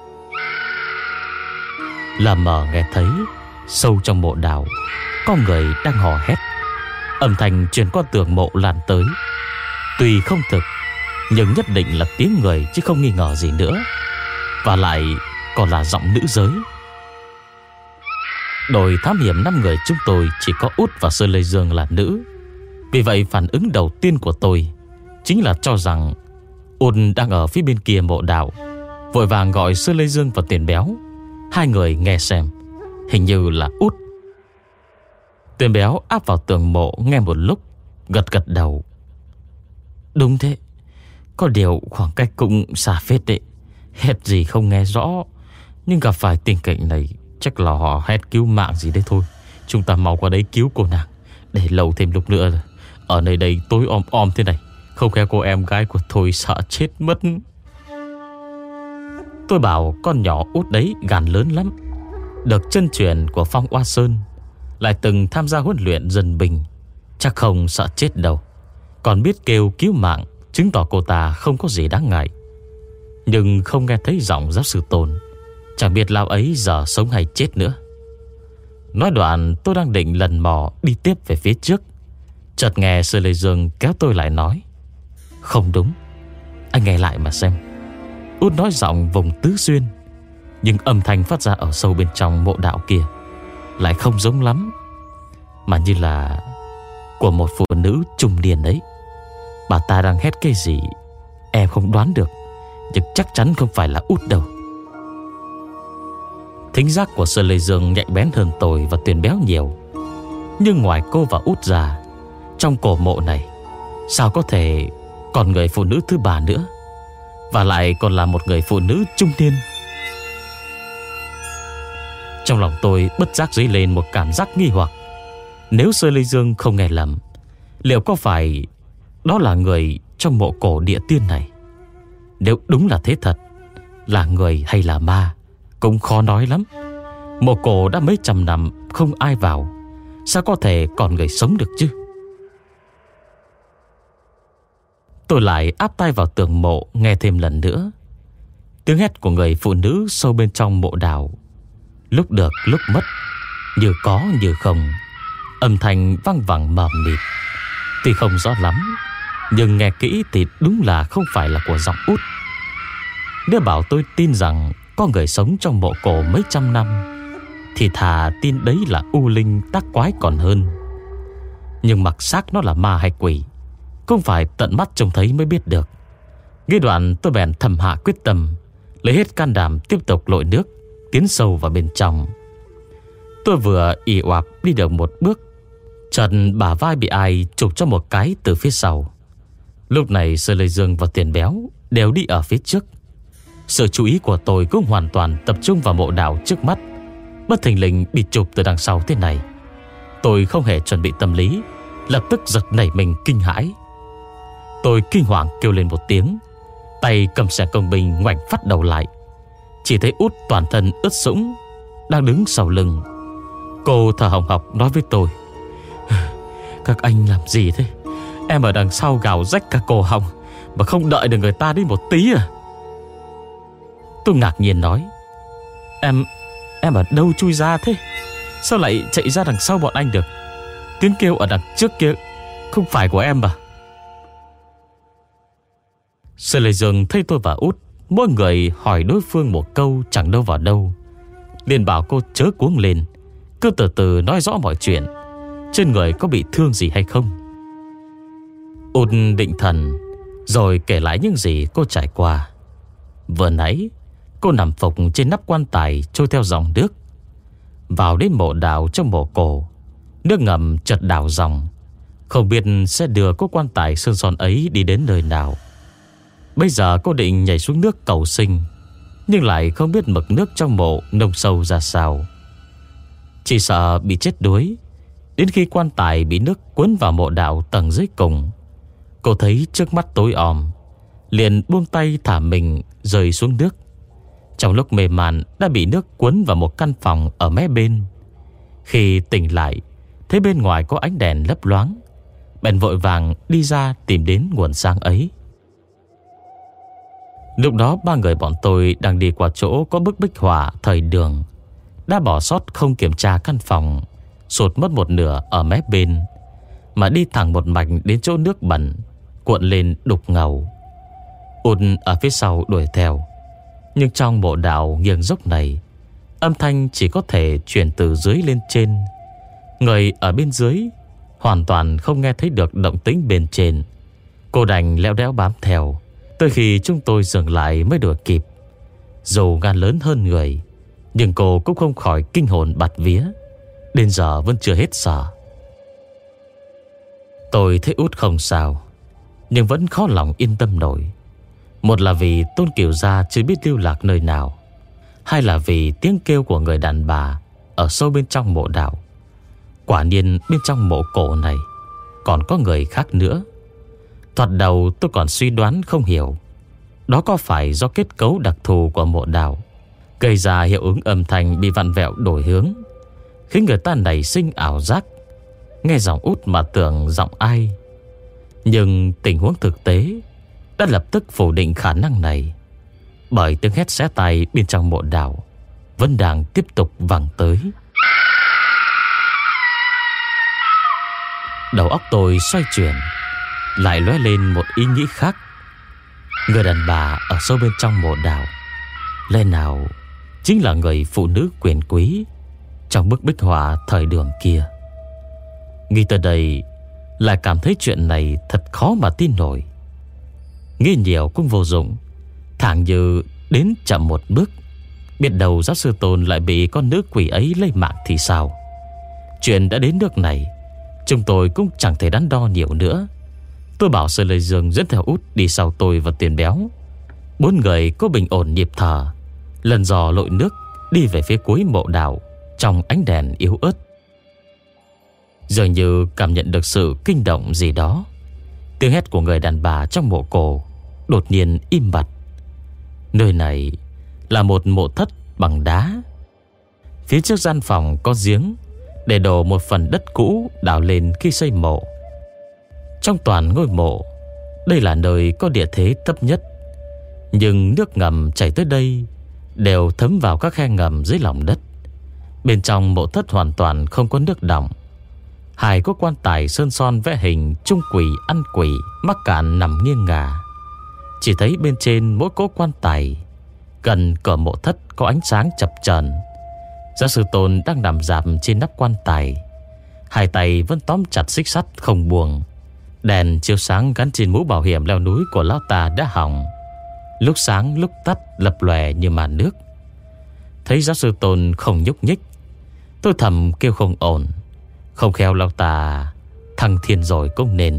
A: Là mờ nghe thấy sâu trong mộ đào có người đang hò hét. Âm thanh truyền qua tường mộ lan tới. Tuy không thực, nhưng nhất định là tiếng người chứ không nghi ngờ gì nữa. Và lại còn là giọng nữ giới. Đội thám hiểm năm người chúng tôi chỉ có Út và Sơn Lê Dương là nữ. Vì vậy phản ứng đầu tiên của tôi chính là cho rằng Út đang ở phía bên kia mộ đào. Vội vàng gọi Sơn Lê Dương và Tiền Béo. Hai người nghe xem, hình như là Út. Tiền Béo áp vào tường mộ nghe một lúc, gật gật đầu. Đúng thế, có điều khoảng cách cũng xa phết đấy. Hét gì không nghe rõ, nhưng gặp phải tình cảnh này chắc là họ hét cứu mạng gì đấy thôi. Chúng ta mau qua đấy cứu cô nàng, để lâu thêm lúc nữa rồi. Ở nơi đây tối om om thế này, không khéo cô em gái của tôi sợ chết mất. Tôi bảo con nhỏ Út đấy gan lớn lắm, được chân truyền của Phong Oa Sơn, lại từng tham gia huấn luyện dân binh, chắc không sợ chết đâu. Còn biết kêu cứu mạng, chứng tỏ cô ta không có gì đáng ngại. Nhưng không nghe thấy giọng giáo sư Tôn, chẳng biết lão ấy giờ sống hay chết nữa. Nói đoạn tôi đang định lần mò đi tiếp về phía trước, chợt nghe Sư Lê Dương kéo tôi lại nói: Không đúng, anh nghe lại mà xem. Út nói giọng vùng Tứ Xuyên, nhưng âm thanh phát ra ở sâu bên trong mộ đạo kia lại không giống lắm, mà như là của một phụ nữ trung niên đấy. Bà ta đang hét cái gì em không đoán được, nhưng chắc chắn không phải là Út đâu. Thính giác của Sơn Lê Dương nhạy bén hơn tôi và Tuyền Béo nhiều. Nhưng ngoài cô và Út ra, trong cổ mộ này sao có thể còn người phụ nữ thứ ba nữa, và lại còn là một người phụ nữ trung niên. Trong lòng tôi bất giác dấy lên một cảm giác nghi hoặc. Nếu Sơn Lê Dương không nghe lầm, liệu có phải đó là người trong mộ cổ địa tiên này? Nếu đúng là thế thật, là người hay là ma cũng khó nói lắm. Mộ cổ đã mấy trăm năm không ai vào, sao có thể còn người sống được chứ? Tôi lại áp tai vào tường mộ nghe thêm lần nữa. Tiếng hét của người phụ nữ sâu bên trong mộ đào, lúc được lúc mất, như có như không. Âm thanh vang vẳng mờ mịt, tuy không rõ lắm, nhưng nghe kỹ thì đúng là không phải là của giọng Út. Nếu bảo tôi tin rằng có người sống trong mộ cổ mấy trăm năm, thì thà tin đấy là u linh tác quái còn hơn. Nhưng mặc xác nó là ma hay quỷ, không phải tận mắt trông thấy mới biết được. Nghe đoạn tôi bèn thầm hạ quyết tâm, lấy hết can đảm tiếp tục lội nước, tiến sâu vào bên trong. Tôi vừa ì oạp đi được một bước, chợt bả vai bị ai chụp cho một cái từ phía sau. Lúc này Sơn Lê Dương và Tiền Béo đều đi ở phía trước. Sự chú ý của tôi cũng hoàn toàn tập trung vào mộ đào trước mắt. Bất thình lình bị chụp từ đằng sau thế này, tôi không hề chuẩn bị tâm lý, lập tức giật nảy mình kinh hãi. Tôi kinh hoàng kêu lên một tiếng, tay cầm xẻng công binh ngoảnh phát đầu lại. Chỉ thấy Út toàn thân ướt sũng đang đứng sau lưng. Cô thở hồng hộc nói với tôi: Các anh làm gì thế? Em ở đằng sau gào rách cả cổ họng mà không đợi được người ta đi một tí à? Tôi ngạc nhiên nói: Em Em ở đâu chui ra thế? Sao lại chạy ra đằng sau bọn anh được? Tiếng kêu ở đằng trước kia không phải của em à? Sư Lê Dương thấy tôi và Út mỗi người hỏi đối phương một câu chẳng đâu vào đâu, liền bảo cô chớ cuống lên, cứ từ từ nói rõ mọi chuyện, trên người có bị thương gì hay không. Út định thần rồi kể lại những gì cô trải qua. Vừa nãy cô nằm phục trên nắp quan tài trôi theo dòng nước vào đến mộ đào trong mộ cổ. Nước ngầm chợt đảo dòng, không biết sẽ đưa cô quan tài sơn son ấy đi đến nơi nào. Bây giờ cô định nhảy xuống nước cầu sinh, nhưng lại không biết mực nước trong mộ nông sâu ra sao. Chỉ sợ bị chết đuối. Đến khi quan tài bị nước cuốn vào mộ đạo tầng dưới cùng, cô thấy trước mắt tối om, liền buông tay thả mình rơi xuống nước. Trong lúc mê man đã bị nước cuốn vào một căn phòng ở mé bên. Khi tỉnh lại, thấy bên ngoài có ánh đèn lấp loáng, bèn vội vàng đi ra tìm đến nguồn sáng ấy. Lúc đó ba người bọn tôi đang đi qua chỗ có bức bích họa thời Đường, đã bỏ sót không kiểm tra căn phòng, sụt mất một nửa ở mé bên, mà đi thẳng một mạch đến chỗ nước bẩn cuộn lên đục ngầu. Út ở phía sau đuổi theo, nhưng trong mộ đạo nghiêng dốc này, âm thanh chỉ có thể truyền từ dưới lên trên. Người ở bên dưới hoàn toàn không nghe thấy được động tĩnh bên trên. Cô đành leo đéo bám theo, tới khi chúng tôi dừng lại mới đuổi kịp. Dù gan lớn hơn người, nhưng cô cũng không khỏi kinh hồn bạt vía, đến giờ vẫn chưa hết sợ. Tôi thấy Út không sao, nhưng vẫn khó lòng yên tâm nổi. Một là vì Tôn Kiều Gia chưa biết lưu lạc nơi nào, hai là vì tiếng kêu của người đàn bà ở sâu bên trong mộ đạo. Quả nhiên bên trong mộ cổ này còn có người khác nữa. Thoạt đầu tôi còn suy đoán không hiểu, đó có phải do kết cấu đặc thù của mộ đạo gây ra hiệu ứng âm thanh bị vặn vẹo đổi hướng, khiến người ta nảy sinh ảo giác, nghe giọng Út mà tưởng giọng ai. Nhưng tình huống thực tế đã lập tức phủ định khả năng này, bởi tiếng hét xé tai bên trong mộ đạo vẫn đang tiếp tục vang tới. Đầu óc tôi xoay chuyển, lại lóe lên một ý nghĩ khác. Người đàn bà ở sâu bên trong mộ đạo lẽ nào chính là người phụ nữ quyền quý trong bức bích họa thời Đường kia? Nghĩ tới đây lại cảm thấy chuyện này thật khó mà tin nổi. Nghĩ nhiều cũng vô dụng, thẳng như đến chậm một bước, biết đâu giáo sư Tôn lại bị con nữ quỷ ấy lấy mạng thì sao? Chuyện đã đến nước này, chúng tôi cũng chẳng thể đắn đo nhiều nữa. Tôi bảo Sư Lê Dương dẫn theo Út đi sau tôi và Tiền Béo. Bốn người có bình ổn nhịp thở, lần dò lội nước đi về phía cuối mộ đạo trong ánh đèn yếu ớt. Dường như cảm nhận được sự kinh động gì đó, tiếng hét của người đàn bà trong mộ cổ đột nhiên im bặt. Nơi này là một mộ thất bằng đá. Phía trước gian phòng có giếng để đổ một phần đất cũ đào lên khi xây mộ. Trong toàn ngôi mộ, đây là nơi có địa thế thấp nhất, nhưng nước ngầm chảy tới đây đều thấm vào các khe ngầm dưới lòng đất. Bên trong mộ thất hoàn toàn không có nước đọng. Hai có quan tài sơn son vẽ hình trung quỷ ăn quỷ mắc cạn nằm nghiêng ngả. Chỉ thấy bên trên mỗi cỗ quan tài, gần cửa mộ thất có ánh sáng chập chờn. Giáo sư Tôn đang nằm rạp trên nắp quan tài, hai tay vẫn tóm chặt xích sắt không buông. Đèn chiếu sáng gắn trên mũ bảo hiểm leo núi của lão ta đã hỏng, lúc sáng lúc tắt lập lòe như màn nước. Thấy giáo sư Tôn không nhúc nhích, tôi thầm kêu không ổn. Không khéo lão ta thăng thiên rồi cũng nên.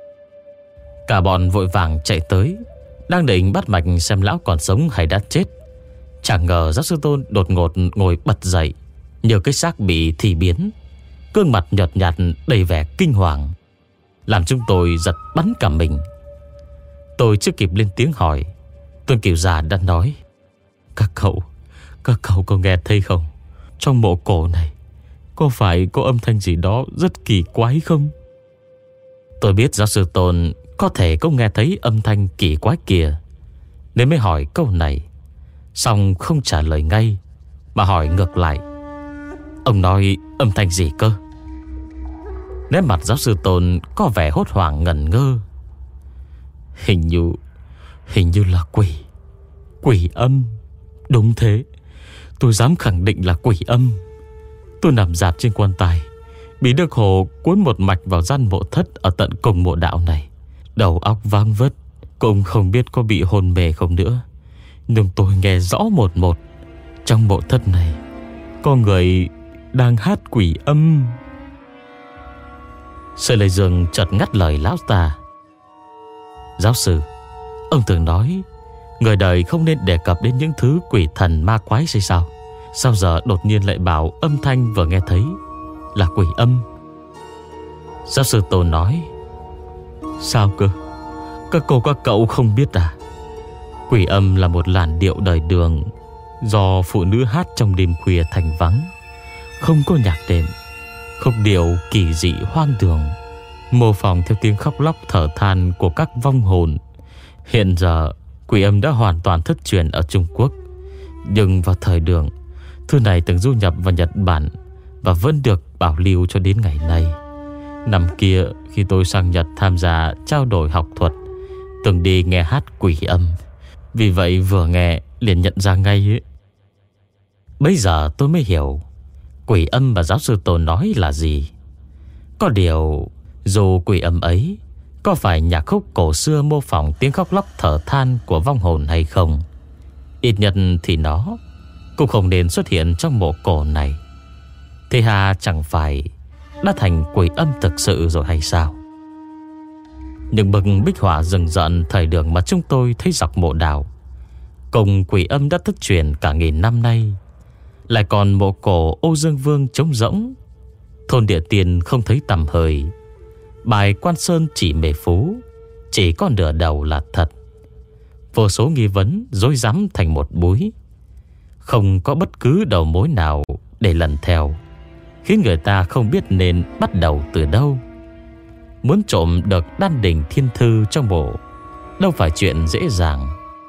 A: Cả bọn vội vàng chạy tới, đang định bắt mạch xem lão còn sống hay đã chết. Chẳng ngờ giáo sư Tôn đột ngột ngồi bật dậy như cái xác bị thì biến, gương mặt nhợt nhạt đầy vẻ kinh hoàng, làm chúng tôi giật bắn cả mình. Tôi chưa kịp lên tiếng hỏi, Tôn Kiều Gia đã nói: Các cậu Các cậu có nghe thấy không? Trong mộ cổ này có phải có âm thanh gì đó rất kỳ quái không? Tôi biết giáo sư Tôn có thể cũng nghe thấy âm thanh kỳ quái kia, nên mới hỏi câu này. Xong không trả lời ngay, mà hỏi ngược lại: ông nói âm thanh gì cơ? Nét mặt giáo sư Tôn có vẻ hốt hoảng ngẩn ngơ. Hình như Hình như là quỷ Quỷ âm. Đúng thế, tôi dám khẳng định là quỷ âm. Tôi nằm dạp trên quan tài, bị Đức Hồ cuốn một mạch vào gian mộ thất ở tận cùng mộ đạo này. Đầu óc váng vất, cũng không biết có bị hôn mê không nữa. Nhưng tôi nghe rõ một một, trong mộ thất này có người đang hát quỷ âm. Sở Lệ Dương chợt ngắt lời lão ta: giáo sư, ông thường nói người đời không nên đề cập đến những thứ quỷ thần ma quái hay sao? Sao giờ đột nhiên lại bảo âm thanh vừa nghe thấy là quỷ âm? Giáo sư Tôn nói: sao cơ? Các cô các cậu không biết à? Quỷ âm là một làn điệu đời đường do phụ nữ hát trong đêm khuya thành vắng, không có nhạc đệm, khúc điệu kỳ dị hoang đường, mô phỏng theo tiếng khóc lóc thở than của các vong hồn. Hiện giờ quỷ âm đã hoàn toàn thất truyền ở Trung Quốc, nhưng vào thời Đường, thư này từng du nhập vào Nhật Bản và vẫn được bảo lưu cho đến ngày nay. Năm kia khi tôi sang Nhật tham gia trao đổi học thuật, từng đi nghe hát quỷ âm, vì vậy vừa nghe liền nhận ra ngay ấy. Bây giờ tôi mới hiểu quỷ âm mà giáo sư Tôn nói là gì. Có điều dù quỷ âm ấy có phải nhạc khúc cổ xưa mô phỏng tiếng khóc lóc thở than của vong hồn hay không, ít nhất thì nó cũng không nên xuất hiện trong mộ cổ này. Thế hà chẳng phải đã thành quỷ âm thực sự rồi hay sao? Những bức bích họa rừng rợn thời Đường mà chúng tôi thấy dọc mộ đảo cùng quỷ âm đã thất truyền cả nghìn năm nay, lại còn mộ cổ Âu Dương Vương trống rỗng, thôn địa tiền không thấy tầm hơi, bài Quan Sơn chỉ mề phú chỉ có nửa đầu là thật. Vô số nghi vấn rối rắm thành một búi, không có bất cứ đầu mối nào để lần theo, khiến người ta không biết nên bắt đầu từ đâu. Muốn trộm được đan đỉnh thiên thư trong mộ đâu phải chuyện dễ dàng.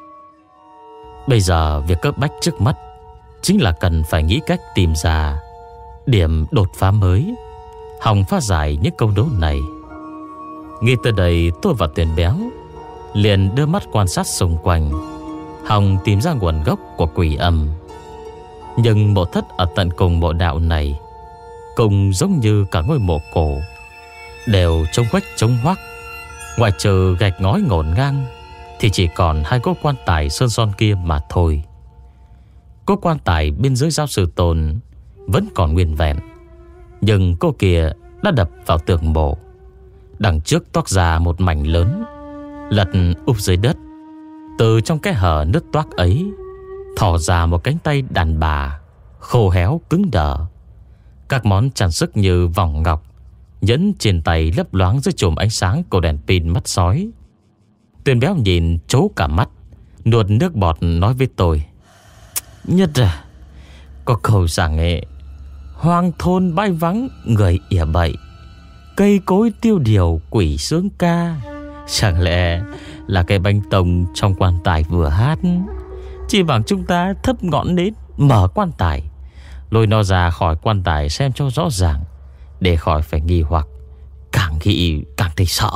A: Bây giờ việc cấp bách trước mắt chính là cần phải nghĩ cách tìm ra điểm đột phá mới, hòng phá giải những câu đố này. Nghĩ tới đây, tôi và Tuyền Béo liền đưa mắt quan sát xung quanh, hòng tìm ra nguồn gốc của quỷ âm. Nhưng mộ thất ở tận cùng mộ đạo này cũng giống như cả ngôi mộ cổ, đều trông quách trông hoắc. Ngoại trừ gạch ngói ngổn ngang thì chỉ còn hai cỗ quan tài sơn son kia mà thôi. Cỗ quan tài bên dưới giáo sư Tôn vẫn còn nguyên vẹn, nhưng cô kia đã đập vào tường mộ. Đằng trước toát ra một mảnh lớn, lật úp dưới đất. Từ trong cái hở nứt toác ấy thò ra một cánh tay đàn bà khô héo cứng đờ. Các món trang sức như vòng ngọc, nhẫn trên tay lấp loáng dưới chùm ánh sáng của đèn pin mắt sói. Tuyền Béo nhìn trố cả mắt, nuốt nước bọt nói với tôi: Nhất à, có câu rằng ấy, hoang thôn bãi vắng người ỉa bậy, cây cối tiêu điều quỷ sướng ca. Chẳng lẽ là cái bánh tông trong quan tài vừa hát? Chỉ bằng chúng ta thấp ngọn nến, mở quan tài, lôi nó ra khỏi quan tài xem cho rõ ràng, để khỏi phải nghi hoặc. Càng nghĩ càng thấy sợ.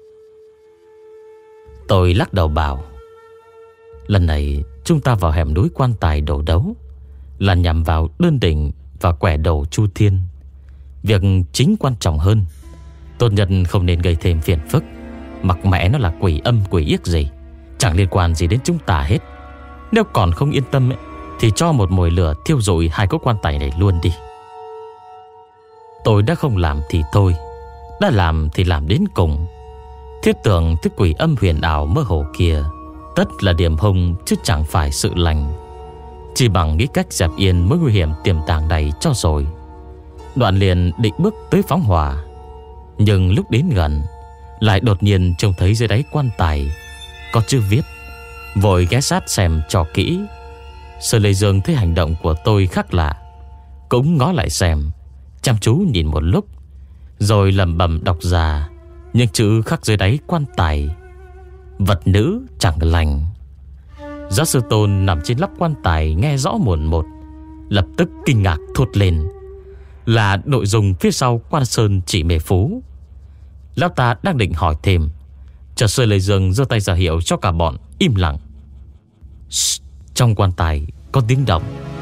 A: Tôi lắc đầu bảo: lần này chúng ta vào hẻm núi quan tài đổ đấu là nhằm vào đơn đỉnh và quẻ đầu Chu Thiên. Việc chính quan trọng hơn, tốt nhất không nên gây thêm phiền phức. Mặc mẹ nó là quỷ âm quỷ yếc gì, chẳng liên quan gì đến chúng ta hết. Nếu còn không yên tâm ấy, thì cho một mồi lửa thiêu rụi hai cỗ quan tài này luôn đi. Tôi đã không làm thì thôi, đã làm thì làm đến cùng. Thiết tưởng thứ quỷ âm huyền ảo mơ hồ kia tất là điểm hung chứ chẳng phải sự lành. Chỉ bằng nghĩ cách dẹp yên mối nguy hiểm tiềm tàng này cho rồi. Đoạn liền định bước tới phóng hỏa, nhưng lúc đến gần lại đột nhiên trông thấy dưới đáy quan tài có chữ viết. Vội ghé sát xem cho kỹ. Sở Lệ Dương thấy hành động của tôi khác lạ, cũng ngó lại xem, chăm chú nhìn một lúc, rồi lẩm bẩm đọc ra những chữ khắc dưới đáy quan tài: vật nữ chẳng lành. Giáo sư Tôn nằm trên nắp quan tài nghe rõ mồn một, lập tức kinh ngạc thốt lên. Là nội dung phía sau quan sơn chỉ mê phú. Lão ta đang định hỏi thêm, chợt Sơi Lê Dương giơ tay ra hiệu cho cả bọn im lặng. Shh, trong quan tài có tiếng động.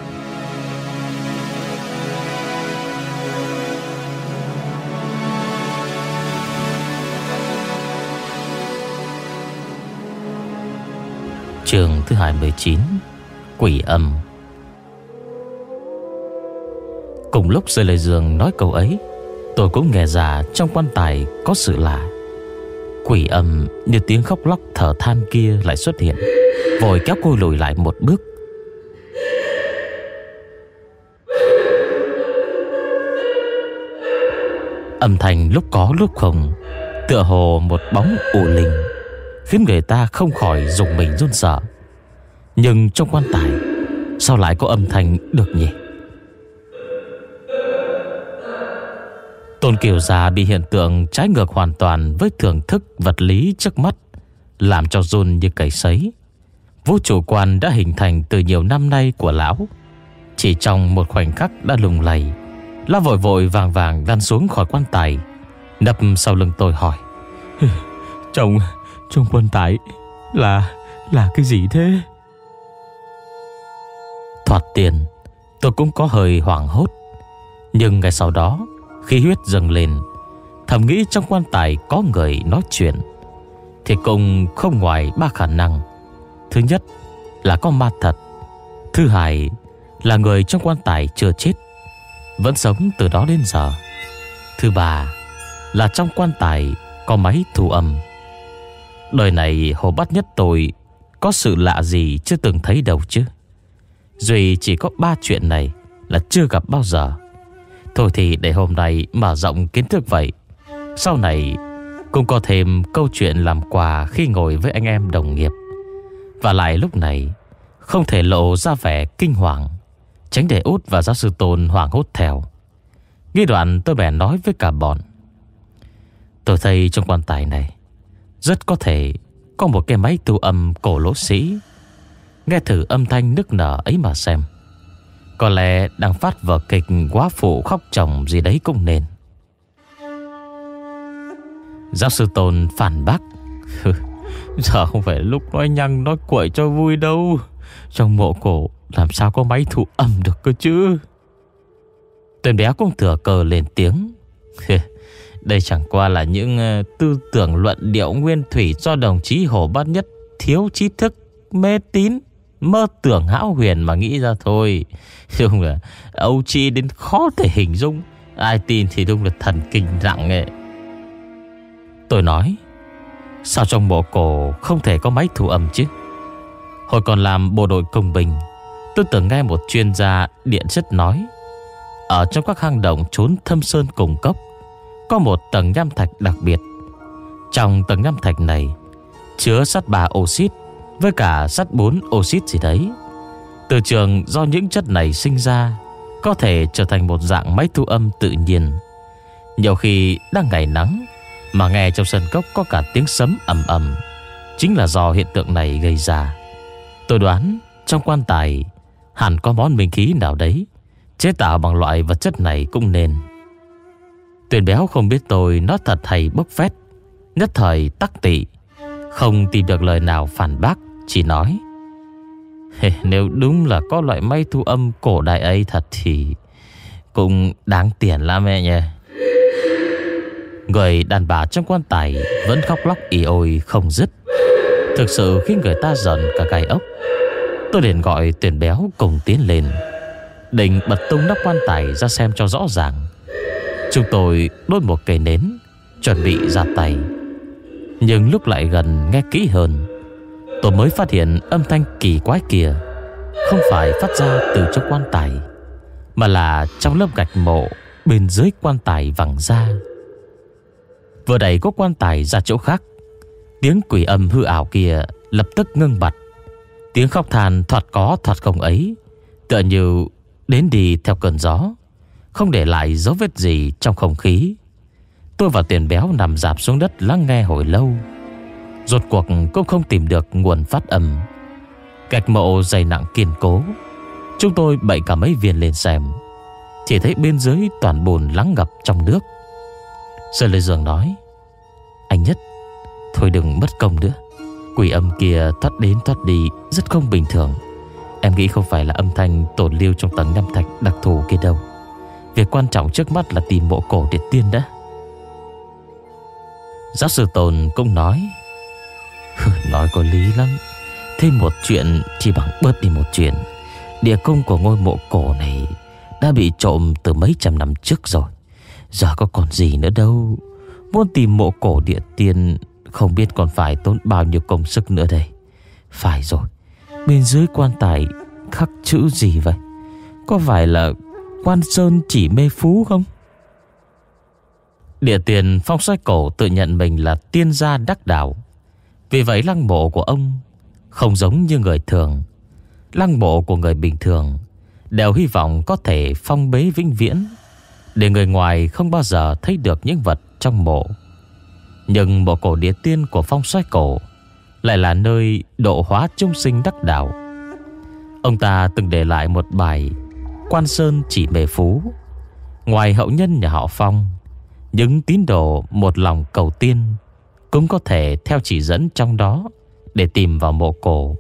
A: Chương thứ hai mươi chín: Quỷ âm. Cùng lúc Sơi Lê Dương nói câu ấy, tôi cũng nghe ra trong quan tài có sự lạ. Quỷ âm như tiếng khóc lóc thở than kia lại xuất hiện, vội kéo cô lùi lại một bước. Âm thanh lúc có lúc không, tựa hồ một bóng u linh, khiến người ta không khỏi rùng mình run sợ. Nhưng trong quan tài sao lại có âm thanh được nhỉ? Tôn Kiều Gia bị hiện tượng trái ngược hoàn toàn với thưởng thức vật lý trước mắt, làm cho run như cầy sấy. Vũ trụ quan đã hình thành từ nhiều năm nay của lão, chỉ trong một khoảnh khắc đã lung lay. Lão vội vội vàng vàng lăn xuống khỏi quan tài, nấp sau lưng tôi hỏi: Trong Trong quan tài là Là cái gì thế? Thoạt tiền tôi cũng có hơi hoảng hốt, nhưng ngay sau đó khí huyết dâng lên, thầm nghĩ trong quan tài có người nói chuyện thì cũng không ngoài ba khả năng. Thứ nhất là có ma thật. Thứ hai là người trong quan tài chưa chết, vẫn sống từ đó đến giờ. Thứ ba là trong quan tài có máy thu âm. Đời này Hồ Bát Nhất tôi có sự lạ gì chưa từng thấy đâu chứ. Duy chỉ có ba chuyện này là chưa gặp bao giờ. Thôi thì để hôm nay mở rộng kiến thức vậy, sau này cũng có thêm câu chuyện làm quà khi ngồi với anh em đồng nghiệp. Và lại lúc này không thể lộ ra vẻ kinh hoàng, tránh để Út và giáo sư Tôn hoảng hốt theo. Nghĩ đoạn tôi bèn nói với cả bọn: Tôi thấy trong quan tài này rất có thể có một cái máy thu âm cổ lỗ sĩ. Nghe thử âm thanh nức nở ấy mà xem. Có lẽ đang phát vở kịch quá phụ khóc chồng gì đấy cũng nên. Giáo sư Tôn phản bác: Giờ không phải lúc nói nhăng nói quậy cho vui đâu. Trong mộ cổ làm sao có máy thu âm được cơ chứ? Tuyền Béo cũng thừa cờ lên tiếng: Đây chẳng qua là những uh, tư tưởng luận điệu nguyên thủy do đồng chí Hồ Bát Nhất thiếu trí thức, mê tín, mơ tưởng hão huyền mà nghĩ ra thôi. Đúng là âu chi đến khó thể hình dung. Ai tin thì đúng là thần kinh nặng ấy. Tôi nói: Sao trong mộ cổ không thể có máy thu âm chứ? Hồi còn làm bộ đội công binh, tôi từng nghe một chuyên gia điện chất nói, ở trong các hang động trốn thâm sơn cùng cốc có một tầng nham thạch đặc biệt. Trong tầng nham thạch này chứa sắt ba oxit với cả sắt bốn oxit gì đấy. Từ trường do những chất này sinh ra có thể trở thành một dạng máy thu âm tự nhiên. Nhiều khi đang ngày nắng mà nghe trong sân cốc có cả tiếng sấm ầm ầm, chính là do hiện tượng này gây ra. Tôi đoán trong quan tài hẳn có món minh khí nào đấy chế tạo bằng loại vật chất này cũng nên. Tuyền Béo không biết tôi nói thật hay bốc phét, nhất thời tắc tị, không tìm được lời nào phản bác, chỉ nói: Nếu đúng là có loại máy thu âm cổ đại ấy thật thì cũng đáng tiền lắm mẹ nhỉ. Người đàn bà trong quan tài vẫn khóc lóc ì ôi không dứt, thực sự khiến người ta giận cả gai ốc. Tôi liền gọi Tuyền Béo cùng tiến lên, định bật tung nắp quan tài ra xem cho rõ ràng. Chúng tôi đốt một cây nến, chuẩn bị ra tay. Nhưng lúc lại gần nghe kỹ hơn, tôi mới phát hiện âm thanh kỳ quái kia không phải phát ra từ trong quan tài, mà là trong lớp gạch mộ bên dưới quan tài vẳng ra. Vừa đẩy có quan tài ra chỗ khác, tiếng quỷ âm hư ảo kia lập tức ngưng bặt. Tiếng khóc than thoạt có thoạt không ấy tựa như đến đi theo cơn gió, không để lại dấu vết gì trong không khí. Tôi và Tiền Béo nằm rạp xuống đất lắng nghe hồi lâu. Rốt cuộc cũng không tìm được nguồn phát âm. Gạch mộ dày nặng kiên cố. Chúng tôi bậy cả mấy viên lên xem, chỉ thấy bên dưới toàn bùn lắng ngập trong nước. Sơn Lê Dương nói: Anh Nhất, thôi đừng mất công nữa. Quỷ âm kia thoát đến thoát đi rất không bình thường. Em nghĩ không phải là âm thanh tổn lưu trong tầng nham thạch đặc thù kia đâu. Việc quan trọng trước mắt là tìm mộ cổ Địa Tiên đã. Giáo sư Tồn cũng nói: Nói có lý lắm. Thêm một chuyện chỉ bằng bớt đi một chuyện. Địa cung của ngôi mộ cổ này đã bị trộm từ mấy trăm năm trước rồi. Giờ có còn gì nữa đâu. Muốn tìm mộ cổ Địa Tiên không biết còn phải tốn bao nhiêu công sức nữa đây. Phải rồi, bên dưới quan tài khắc chữ gì vậy? Có phải là Quan Sơn Chỉ Mê Phú không? Địa Tiên phong xoay cổ tự nhận mình là tiên gia đắc đạo. Vì vậy lăng mộ của ông không giống như người thường. Lăng mộ của người bình thường đều hy vọng có thể phong bế vĩnh viễn, để người ngoài không bao giờ thấy được những vật trong mộ. Nhưng mộ cổ Địa Tiên của phong xoay cổ lại là nơi độ hóa chúng sinh đắc đạo. Ông ta từng để lại một bài Quan Sơn Chỉ Mê Phú. Ngoài hậu nhân nhà họ Phong, những tín đồ một lòng cầu tiên cũng có thể theo chỉ dẫn trong đó để tìm vào mộ cổ.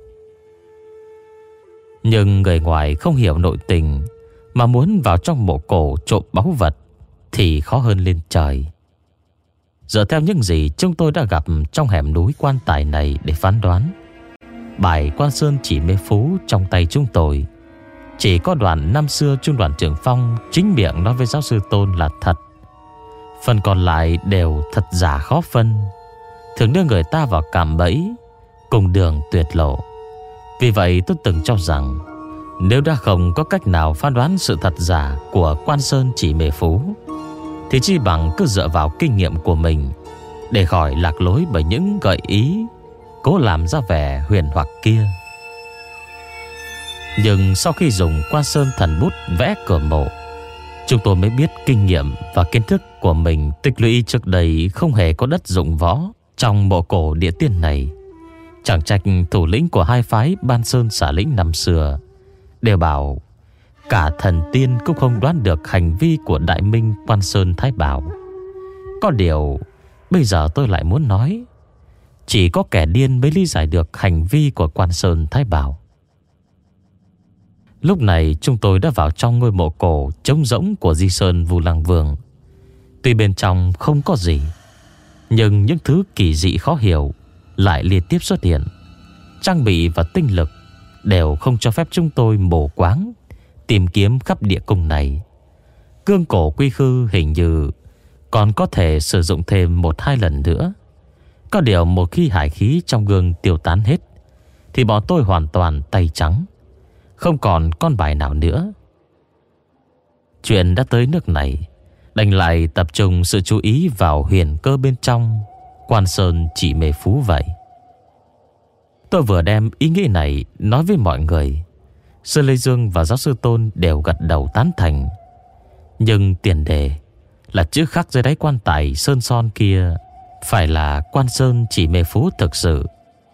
A: Nhưng người ngoài không hiểu nội tình mà muốn vào trong mộ cổ trộm báu vật thì khó hơn lên trời. Dựa theo những gì chúng tôi đã gặp trong hẻm núi quan tài này để phán đoán, bài Quan Sơn Chỉ Mê Phú trong tay chúng tôi chỉ có đoạn năm xưa Trung đoàn trưởng Phong chính miệng nói với giáo sư Tôn là thật. Phần còn lại đều thật giả khó phân, thường đưa người ta vào cạm bẫy, cùng đường tuyệt lộ. Vì vậy tôi từng cho rằng nếu đã không có cách nào phán đoán sự thật giả của Quan Sơn Chỉ Mê Phú thì chi bằng cứ dựa vào kinh nghiệm của mình để khỏi lạc lối bởi những gợi ý cố làm ra vẻ huyền hoặc kia. Nhưng sau khi dùng Quan Sơn thần bút vẽ cửa mộ, chúng tôi mới biết kinh nghiệm và kiến thức của mình tích lũy trước đây không hề có đất dụng võ trong mộ cổ Địa Tiên này. Chẳng trách thủ lĩnh của hai phái Ban Sơn Xả Lĩnh năm xưa đều bảo cả thần tiên cũng không đoán được hành vi của Đại Minh Quan Sơn Thái Bảo. Có điều bây giờ tôi lại muốn nói, chỉ có kẻ điên mới lý giải được hành vi của Quan Sơn Thái Bảo. Lúc này chúng tôi đã vào trong ngôi mộ cổ trống rỗng của Di Sơn Vu Lăng Vương. Tuy bên trong không có gì, nhưng những thứ kỳ dị khó hiểu lại liên tiếp xuất hiện. Trang bị và tinh lực đều không cho phép chúng tôi mù quáng tìm kiếm khắp địa cung này. Cương cổ quy khư hình như còn có thể sử dụng thêm một hai lần nữa. Có điều một khi hải khí trong gương tiêu tán hết thì bọn tôi hoàn toàn tay trắng, không còn con bài nào nữa. Chuyện đã tới nước này, đành lại tập trung sự chú ý vào huyền cơ bên trong Quan Sơn Chỉ Mê Phú vậy. Tôi vừa đem ý nghĩ này nói với mọi người, Sơn Lê Dương và giáo sư Tôn đều gật đầu tán thành. Nhưng tiền đề là chữ khắc dưới đáy quan tài sơn son kia phải là Quan Sơn Chỉ Mê Phú thực sự.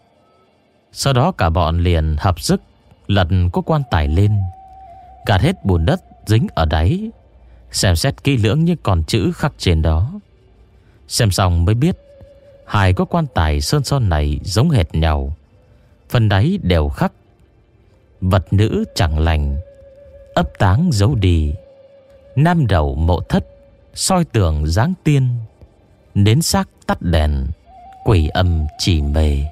A: Sau đó cả bọn liền hợp sức lật có quan tài lên, gạt hết bùn đất dính ở đáy, xem xét kỹ lưỡng những con chữ khắc trên đó. Xem xong mới biết hai có quan tài sơn son này giống hệt nhau. Phần đáy đều khắc vật nữ chẳng lành, ấp táng giấu đi, nam đầu mộ thất, soi tường dáng tiên, nến xác tắt đèn, quỷ âm chỉ mê.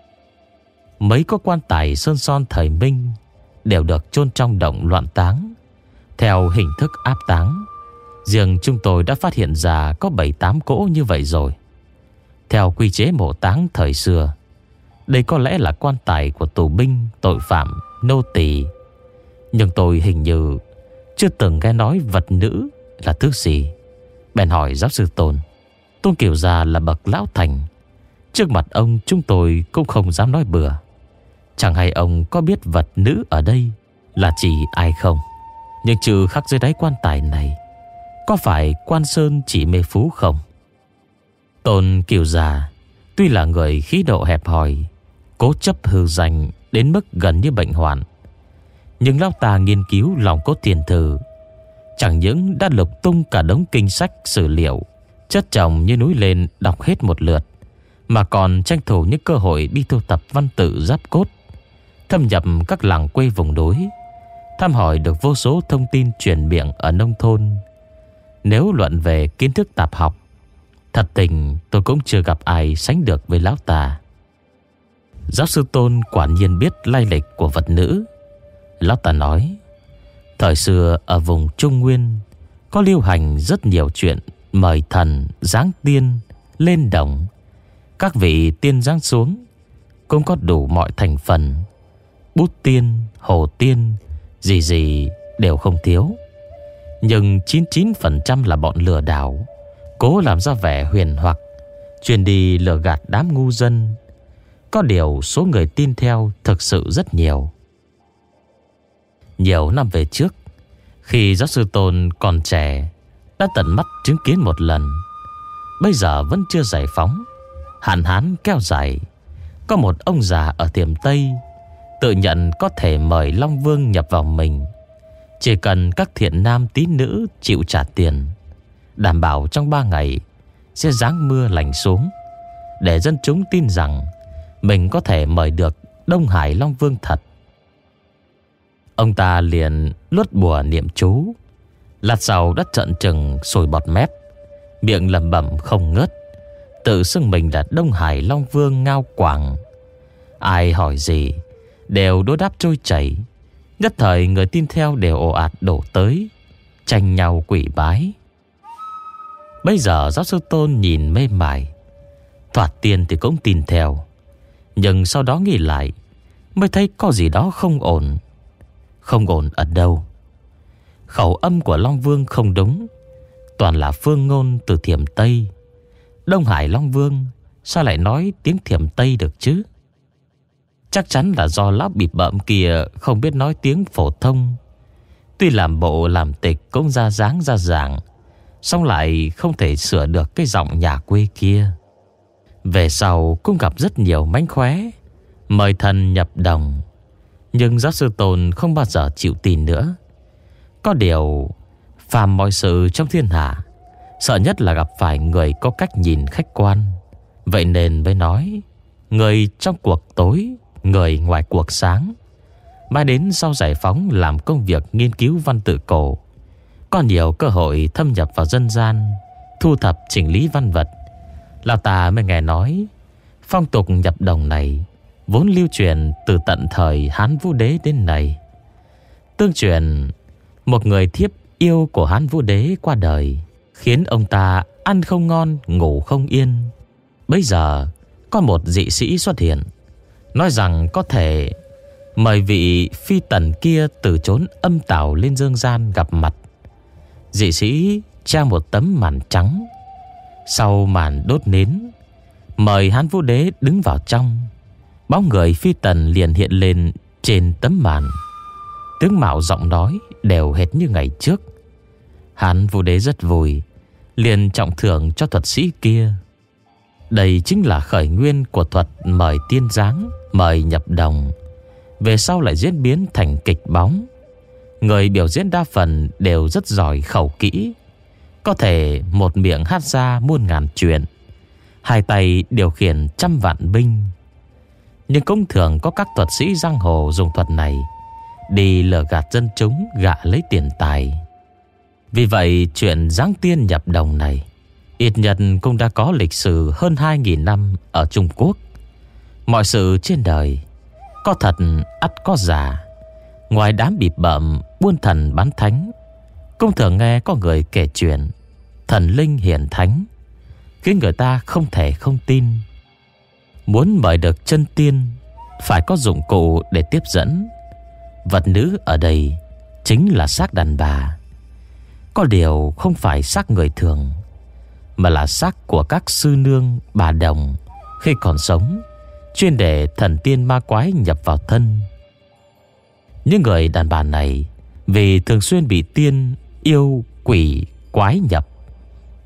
A: Mấy có quan tài sơn son thời Minh đều được chôn trong động loạn táng theo hình thức áp táng. Riêng chúng tôi đã phát hiện ra có bảy tám cỗ như vậy rồi. Theo quy chế mộ táng thời xưa, đây có lẽ là quan tài của tù binh, tội phạm, nô tỳ. Nhưng tôi hình như chưa từng nghe nói vật nữ là thứ gì. Bèn hỏi giáo sư Tôn. Tôn Kiều Gia là bậc lão thành, trước mặt ông chúng tôi cũng không dám nói bừa. Chẳng hay ông có biết vật nữ ở đây là chỉ ai không? Nhưng chữ khắc dưới đáy quan tài này có phải Quan Sơn Chỉ Mê Phú không? Tôn Kiều già tuy là người khí độ hẹp hòi, cố chấp hư danh đến mức gần như bệnh hoạn, nhưng lão ta nghiên cứu lòng cốt thiền thư, chẳng những đã lục tung cả đống kinh sách sử liệu chất chồng như núi lên đọc hết một lượt, mà còn tranh thủ những cơ hội đi thu tập văn tự giáp cốt, thâm nhập các làng quê vùng núi, thăm hỏi được vô số thông tin truyền miệng ở nông thôn. Nếu luận về kiến thức tạp học, thật tình tôi cũng chưa gặp ai sánh được với lão ta. Giáo sư Tôn quả nhiên biết lai lịch của vật nữ. Lão ta nói, thời xưa ở vùng Trung Nguyên có lưu hành rất nhiều chuyện mời thần giáng tiên lên đồng. Các vị tiên giáng xuống cũng có đủ mọi thành phần, bút tiên, hồ tiên, gì gì đều không thiếu. Nhưng chín mươi chín phần trăm là bọn lừa đảo, cố làm ra vẻ huyền hoặc, truyền đi lừa gạt đám ngu dân. Có điều số người tin theo thực sự rất nhiều. Nhiều năm về trước, khi giáo sư Tôn còn trẻ, đã tận mắt chứng kiến một lần. Bây giờ vẫn chưa giải phóng, hạn hán kéo dài. Có một ông già ở Thiểm Tây tự nhận có thể mời Long Vương nhập vào mình, chỉ cần các thiện nam tín nữ chịu trả tiền, đảm bảo trong ba ngày sẽ giáng mưa lành xuống, để dân chúng tin rằng mình có thể mời được Đông Hải Long Vương thật. Ông ta liền luốt bùa niệm chú, lát sau đã trợn trừng sôi bọt mép, miệng lẩm bẩm không ngớt, tự xưng mình là Đông Hải Long Vương Ngao Quảng. Ai hỏi gì đều đối đáp trôi chảy. Nhất thời người tin theo đều ồ ạt đổ tới, tranh nhau quỷ bái. Bây giờ giáo sư Tôn nhìn mê mải, thoạt tiên thì cũng tin theo, nhưng sau đó nghĩ lại mới thấy có gì đó không ổn. Không ổn ở đâu? Khẩu âm của Long Vương không đúng, toàn là phương ngôn từ Thiểm Tây. Đông Hải Long Vương sao lại nói tiếng Thiểm Tây được chứ? Chắc chắn là do lão bịp bợm kia không biết nói tiếng phổ thông. Tuy làm bộ làm tịch cũng ra dáng ra dạng, song lại không thể sửa được cái giọng nhà quê kia. Về sau cũng gặp rất nhiều mánh khóe mời thần nhập đồng, nhưng giáo sư Tôn không bao giờ chịu tin nữa. Có điều phàm mọi sự trong thiên hạ, sợ nhất là gặp phải người có cách nhìn khách quan. Vậy nên mới nói, người trong cuộc tối, người ngoài cuộc sáng. Mãi đến sau giải phóng làm công việc nghiên cứu văn tự cổ, có nhiều cơ hội thâm nhập vào dân gian, thu thập chỉnh lý văn vật, lão ta mới nghe nói phong tục nhập đồng này vốn lưu truyền từ tận thời Hán Vũ Đế đến nay. Tương truyền một người thiếp yêu của Hán Vũ Đế qua đời, khiến ông ta ăn không ngon, ngủ không yên. Bây giờ có một dị sĩ xuất hiện, nói rằng có thể mời vị phi tần kia từ chốn âm tào lên dương gian gặp mặt. Dị sĩ treo một tấm màn trắng, sau màn đốt nến, mời Hán Vũ Đế đứng vào trong. Bóng người phi tần liền hiện lên trên tấm màn, tướng mạo giọng nói đều hệt như ngày trước. Hán Vũ Đế rất vui, liền trọng thưởng cho thuật sĩ kia. Đây chính là khởi nguyên của thuật mời tiên giáng, mời nhập đồng, về sau lại diễn biến thành kịch bóng. Người biểu diễn đa phần đều rất giỏi khẩu kỹ, có thể một miệng hát ra muôn ngàn chuyện, hai tay điều khiển trăm vạn binh. Nhưng cũng thường có các thuật sĩ giang hồ dùng thuật này đi lừa gạt dân chúng, gạ lấy tiền tài. Vì vậy chuyện giáng tiên nhập đồng này ít nhất cũng đã có lịch sử hơn hai nghìn năm ở Trung Quốc. Mọi sự trên đời có thật ắt có giả. Ngoài đám bịp bợm buôn thần bán thánh, cũng thường nghe có người kể chuyện thần linh hiển thánh, khiến người ta không thể không tin. Muốn mời được chân tiên, phải có dụng cụ để tiếp dẫn. Vật nữ ở đây chính là xác đàn bà. Có điều không phải xác người thường, mà là xác của các sư nương bà đồng khi còn sống, chuyên để thần tiên ma quái nhập vào thân. Những người đàn bà này vì thường xuyên bị tiên, yêu, quỷ, quái nhập,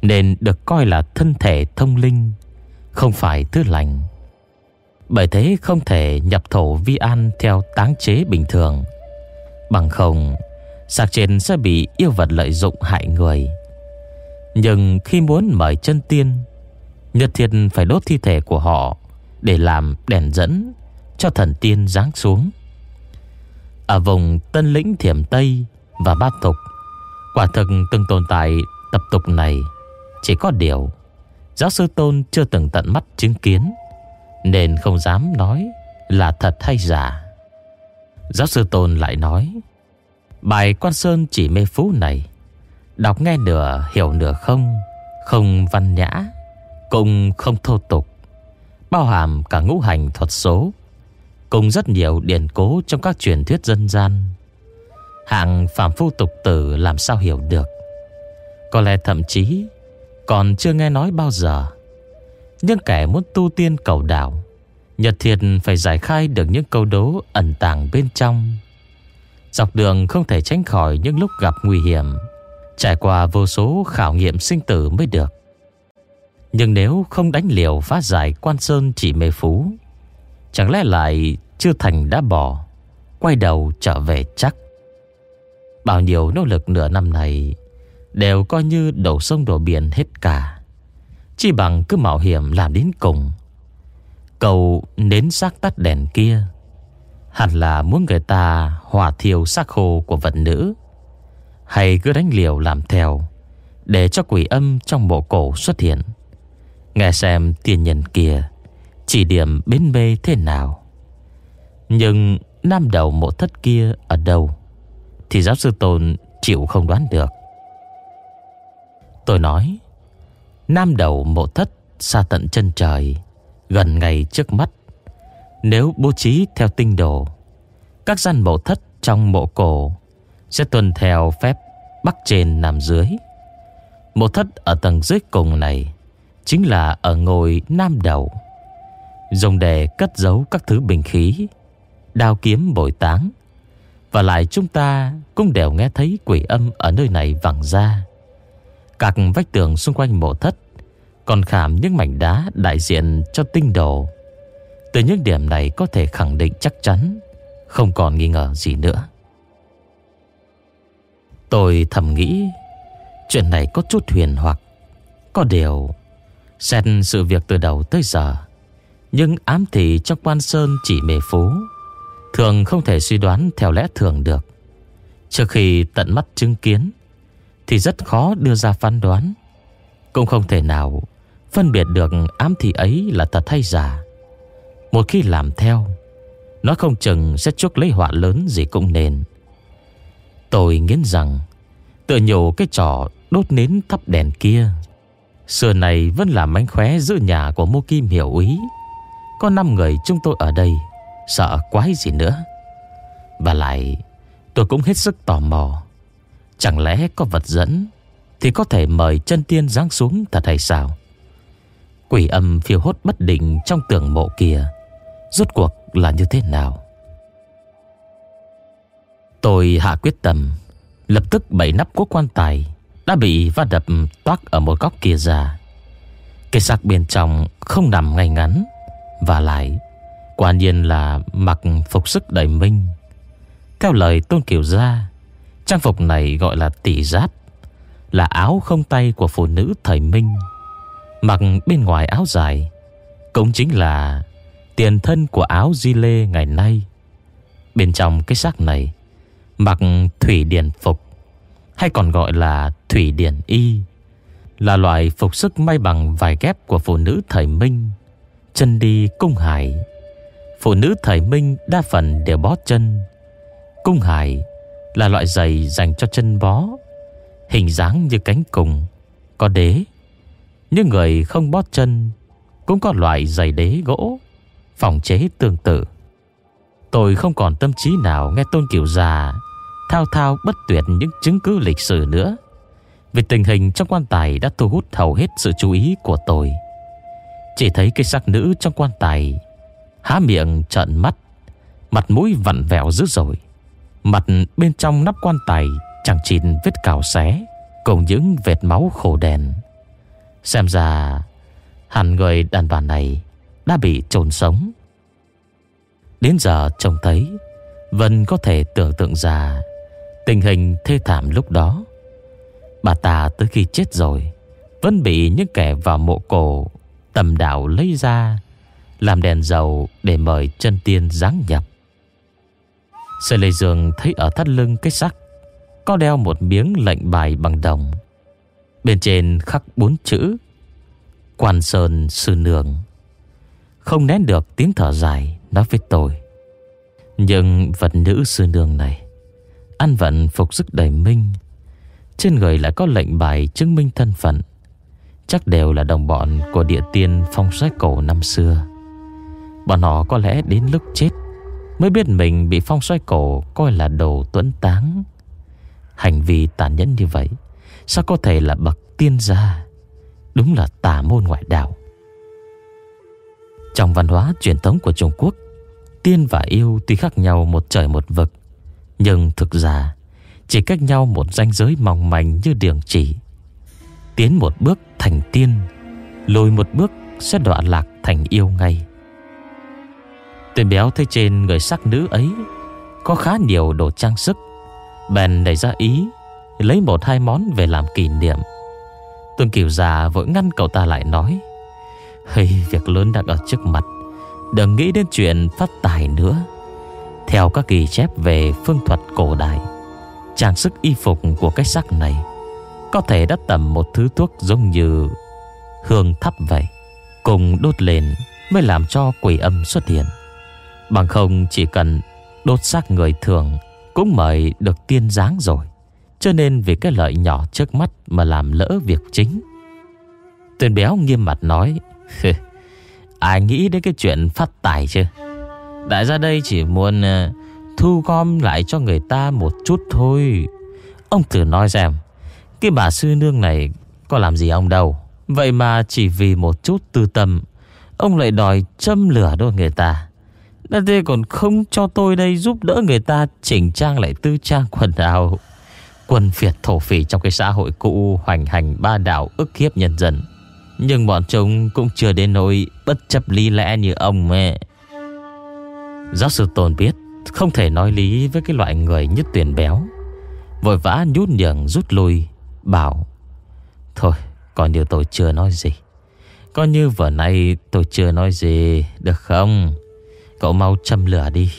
A: nên được coi là thân thể thông linh, không phải thứ lành. Bởi thế không thể nhập thổ vi an theo táng chế bình thường, bằng không xác trên sẽ bị yêu vật lợi dụng hại người. Nhưng khi muốn mời chân tiên, nhất thiết phải đốt thi thể của họ để làm đèn dẫn cho thần tiên giáng xuống. Ở vùng Tân Lĩnh Thiểm Tây và Ba Tục, quả thực từng tồn tại tập tục này. Chỉ có điều giáo sư Tôn chưa từng tận mắt chứng kiến, nên không dám nói là thật hay giả. Giáo sư Tôn lại nói, bài Quan Sơn Chỉ Mê Phú này đọc nghe nửa hiểu nửa không, không văn nhã, cũng không thô tục, bao hàm cả ngũ hành thuật số, cùng rất nhiều điển cố trong các truyền thuyết dân gian. Hạng phàm phu tục tử làm sao hiểu được, có lẽ thậm chí còn chưa nghe nói bao giờ. Nhưng kẻ muốn tu tiên cầu đạo, nhất thiết phải giải khai được những câu đố ẩn tàng bên trong. Dọc đường không thể tránh khỏi những lúc gặp nguy hiểm, trải qua vô số khảo nghiệm sinh tử mới được. Nhưng nếu không đánh liều phá giải Quan Sơn Chỉ Mê Phú, chẳng lẽ lại chưa thành đã bỏ, quay đầu trở về chắc. Bao nhiêu nỗ lực nửa năm này đều coi như đổ sông đổ biển hết cả, chỉ bằng cứ mạo hiểm làm đến cùng. Cầu nến xác tắt đèn kia hẳn là muốn người ta hỏa thiêu xác khô của vật nữ, hay cứ đánh liều làm theo để cho quỷ âm trong mộ cổ xuất hiện, nghe xem tiên nhân kia chỉ điểm bến mê thế nào. Nhưng nam đầu mộ thất kia ở đâu thì giáo sư Tôn chịu không đoán được. Tôi nói, nam đầu mộ thất xa tận chân trời, gần ngay trước mắt. Nếu bố trí theo tinh đồ, các gian mộ thất trong mộ cổ sẽ tuân theo phép bắc trên nam dưới. Mộ thất ở tầng dưới cùng này chính là ở ngôi nam đầu, dùng để cất giấu các thứ binh khí, đao kiếm bội táng. Và lại chúng ta cũng đều nghe thấy quỷ âm ở nơi này vẳng ra. Các vách tường xung quanh mộ thất còn khảm những mảnh đá đại diện cho tinh đồ. Từ những điểm này có thể khẳng định chắc chắn, không còn nghi ngờ gì nữa. Tôi thầm nghĩ chuyện này có chút huyền hoặc. Có điều xét sự việc từ đầu tới giờ, nhưng ám thị trong Quan Sơn Chỉ Mê Phú thường không thể suy đoán theo lẽ thường được. Trước khi tận mắt chứng kiến thì rất khó đưa ra phán đoán, cũng không thể nào phân biệt được ám thị ấy là thật hay giả. Một khi làm theo, nó không chừng sẽ chuốc lấy họa lớn gì cũng nên. Tôi nghiến rằng tựa nhổ cái trò đốt nến thắp đèn kia xưa này vẫn là mánh khóe giữ nhà của Mô Kim Hiểu Úy. Có năm người chúng tôi ở đây, sợ quái gì nữa. Và lại tôi cũng hết sức tò mò, chẳng lẽ có vật dẫn thì có thể mời chân tiên giáng xuống thật hay sao? Quỷ âm phiêu hốt bất định trong tường mộ kia rốt cuộc là như thế nào? Tôi hạ quyết tâm, lập tức bảy nắp của quan tài đã bị va đập toác ở một góc kia ra. Cái xác bên trong không nằm ngay ngắn, và lại quả nhiên là mặc phục sức đầy minh. Theo lời Tôn Kiều Gia, trang phục này gọi là tỷ giáp, là áo không tay của phụ nữ thời Minh. Mặc bên ngoài áo dài cũng chính là tiền thân của áo di lê ngày nay. Bên trong cái xác này mặc thủy điển phục, hay còn gọi là thủy điển y, là loại phục sức may bằng vải ghép của phụ nữ thời Minh. Chân đi cung hải. Phụ nữ thời Minh đa phần đều bó chân. Cung hải là loại giày dành cho chân bó, hình dáng như cánh cùng, có đế. Nhưng người không bó chân cũng có loại giày đế gỗ phòng chế tương tự. Tôi không còn tâm trí nào nghe Tôn Kiều Gia thao thao bất tuyệt những chứng cứ lịch sử nữa, vì tình hình trong quan tài đã thu hút hầu hết sự chú ý của tôi. Chỉ thấy cái xác nữ trong quan tài há miệng trợn mắt, mặt mũi vặn vẹo dữ dội. Mặt bên trong nắp quan tài chẳng chịt vết cào xé, cùng những vệt máu khổ đèn. Xem ra hẳn người đàn bà này đã bị chôn sống. Đến giờ trông thấy vẫn có thể tưởng tượng ra tình hình thê thảm lúc đó. Bà ta tới khi chết rồi vẫn bị những kẻ vào mộ cổ tầm đạo lấy ra làm đèn dầu để mời chân tiên giáng nhập. Sơ Lê Dương thấy ở thắt lưng cái xác có đeo một miếng lệnh bài bằng đồng, bên trên khắc bốn chữ Quan Sơn Sư Nương. Không nén được tiếng thở dài, nói với tôi: nhưng vật nữ sư nương này ăn vận phục sức đầy minh, trên người lại có lệnh bài chứng minh thân phận, chắc đều là đồng bọn của địa tiên phong soái cổ năm xưa. Bọn họ có lẽ đến lúc chết mới biết mình bị phong soái cổ coi là đồ tuẫn táng. Hành vi tàn nhẫn như vậy sao có thể là bậc tiên gia? Đúng là tà môn ngoại đạo. Trong văn hóa truyền thống của Trung Quốc, tiên và yêu tuy khác nhau một trời một vực, nhưng thực ra chỉ cách nhau một ranh giới mỏng manh như đường chỉ. Tiến một bước thành tiên, lùi một bước sẽ đọa lạc thành yêu ngay. Tên béo thấy trên người sắc nữ ấy có khá nhiều đồ trang sức, bèn nảy ra ý lấy một hai món về làm kỷ niệm. Tôn Kiều già vội ngăn cậu ta lại, nói: "Hey, việc lớn đang ở trước mặt, đừng nghĩ đến chuyện phát tài nữa. Theo các ghi chép về phương thuật cổ đại, trang sức y phục của cái xác này có thể đã tầm một thứ thuốc giống như hương thắp vậy, cùng đốt lên mới làm cho quỷ âm xuất hiện. Bằng không chỉ cần đốt xác người thường cũng mời được tiên giáng rồi. Cho nên vì cái lợi nhỏ trước mắt mà làm lỡ việc chính." Tên béo nghiêm mặt nói: "Ai nghĩ đến cái chuyện phát tài chứ? Đại gia đây chỉ muốn uh, thu gom lại cho người ta một chút thôi. Ông thử nói xem, cái bà sư nương này có làm gì ông đâu, vậy mà chỉ vì một chút tư tâm ông lại đòi châm lửa đốt người ta. Đã thế còn không cho tôi đây giúp đỡ người ta chỉnh trang lại tư trang quần áo. Quân phiệt thổ phỉ trong cái xã hội cũ hoành hành ba đạo, ức hiếp nhân dân. Nhưng bọn chúng cũng chưa đến nỗi bất chấp lý lẽ như ông mẹ." Giáo sư Tôn biết không thể nói lý với cái loại người như Tuyền béo, vội vã nhút nhường rút lui, bảo: "Thôi, coi như tôi chưa nói gì. Coi như vừa nay tôi chưa nói gì, được không? Cậu mau châm lửa đi."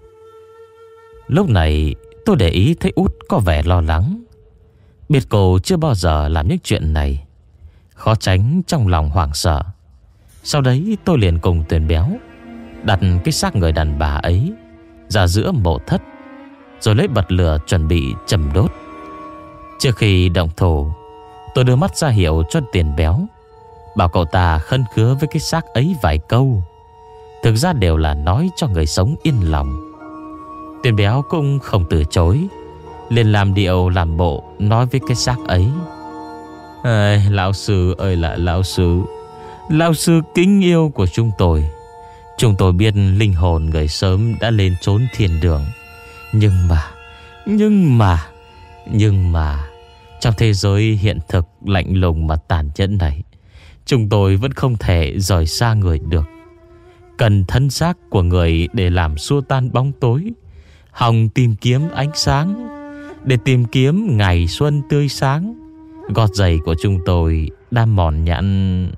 A: Lúc này tôi để ý thấy Út có vẻ lo lắng. Biết cô chưa bao giờ làm những chuyện này, khó tránh trong lòng hoảng sợ. Sau đấy tôi liền cùng Tuyền béo đặt cái xác người đàn bà ấy ra giữa mộ thất, rồi lấy bật lửa chuẩn bị châm đốt. Trước khi động thủ, tôi đưa mắt ra hiệu cho Tuyền béo, bảo cậu ta khấn khứa với cái xác ấy vài câu. Thực ra đều là nói cho người sống yên lòng. Tuyền béo cũng không từ chối, liền làm điệu làm bộ nói với cái xác ấy: "Ê, lão sư ơi là lão sư, lão sư kính yêu của chúng tôi. Chúng tôi biết linh hồn người sớm đã lên chốn thiên đường. Nhưng mà, nhưng mà, nhưng mà trong thế giới hiện thực lạnh lùng mà tàn nhẫn này, chúng tôi vẫn không thể rời xa người được. Cần thân xác của người để làm xua tan bóng tối, hòng tìm kiếm ánh sáng, để tìm kiếm ngày xuân tươi sáng. Gót giày của chúng tôi đã mòn nhẵn."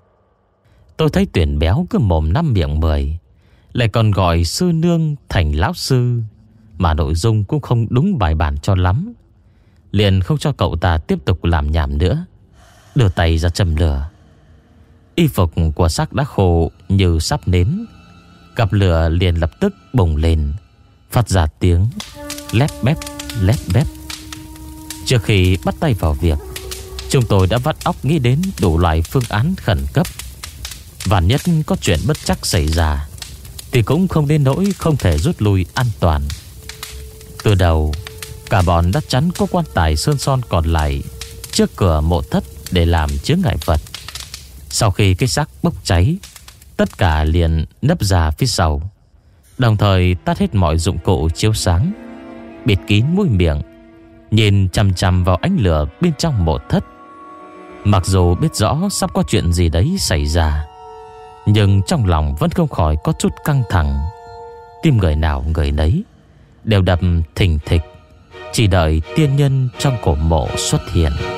A: Tôi thấy Tuyền béo cứ mồm năm miệng mười, lại còn gọi sư nương thành lão sư, mà nội dung cũng không đúng bài bản cho lắm. Liền không cho cậu ta tiếp tục làm nhảm nữa, đưa tay ra châm lửa. Y phục của xác đã khô như sắp nến, cặp lửa liền lập tức bùng lên, phát ra tiếng lép bép lép bép. Trước khi bắt tay vào việc, chúng tôi đã vắt óc nghĩ đến đủ loại phương án khẩn cấp. Vạn nhất có chuyện bất trắc xảy ra thì cũng không đến nỗi không thể rút lui an toàn. Từ đầu, cả bọn đã chắn có quan tài sơn son còn lại trước cửa mộ thất để làm chướng ngại vật. Sau khi cái xác bốc cháy, tất cả liền nấp ra phía sau, đồng thời tắt hết mọi dụng cụ chiếu sáng, bịt kín mũi miệng, nhìn chằm chằm vào ánh lửa bên trong mộ thất. Mặc dù biết rõ sắp có chuyện gì đấy xảy ra, nhưng trong lòng vẫn không khỏi có chút căng thẳng. Tim người nào người nấy đều đập thình thịch, chỉ đợi tiên nhân trong cổ mộ xuất hiện.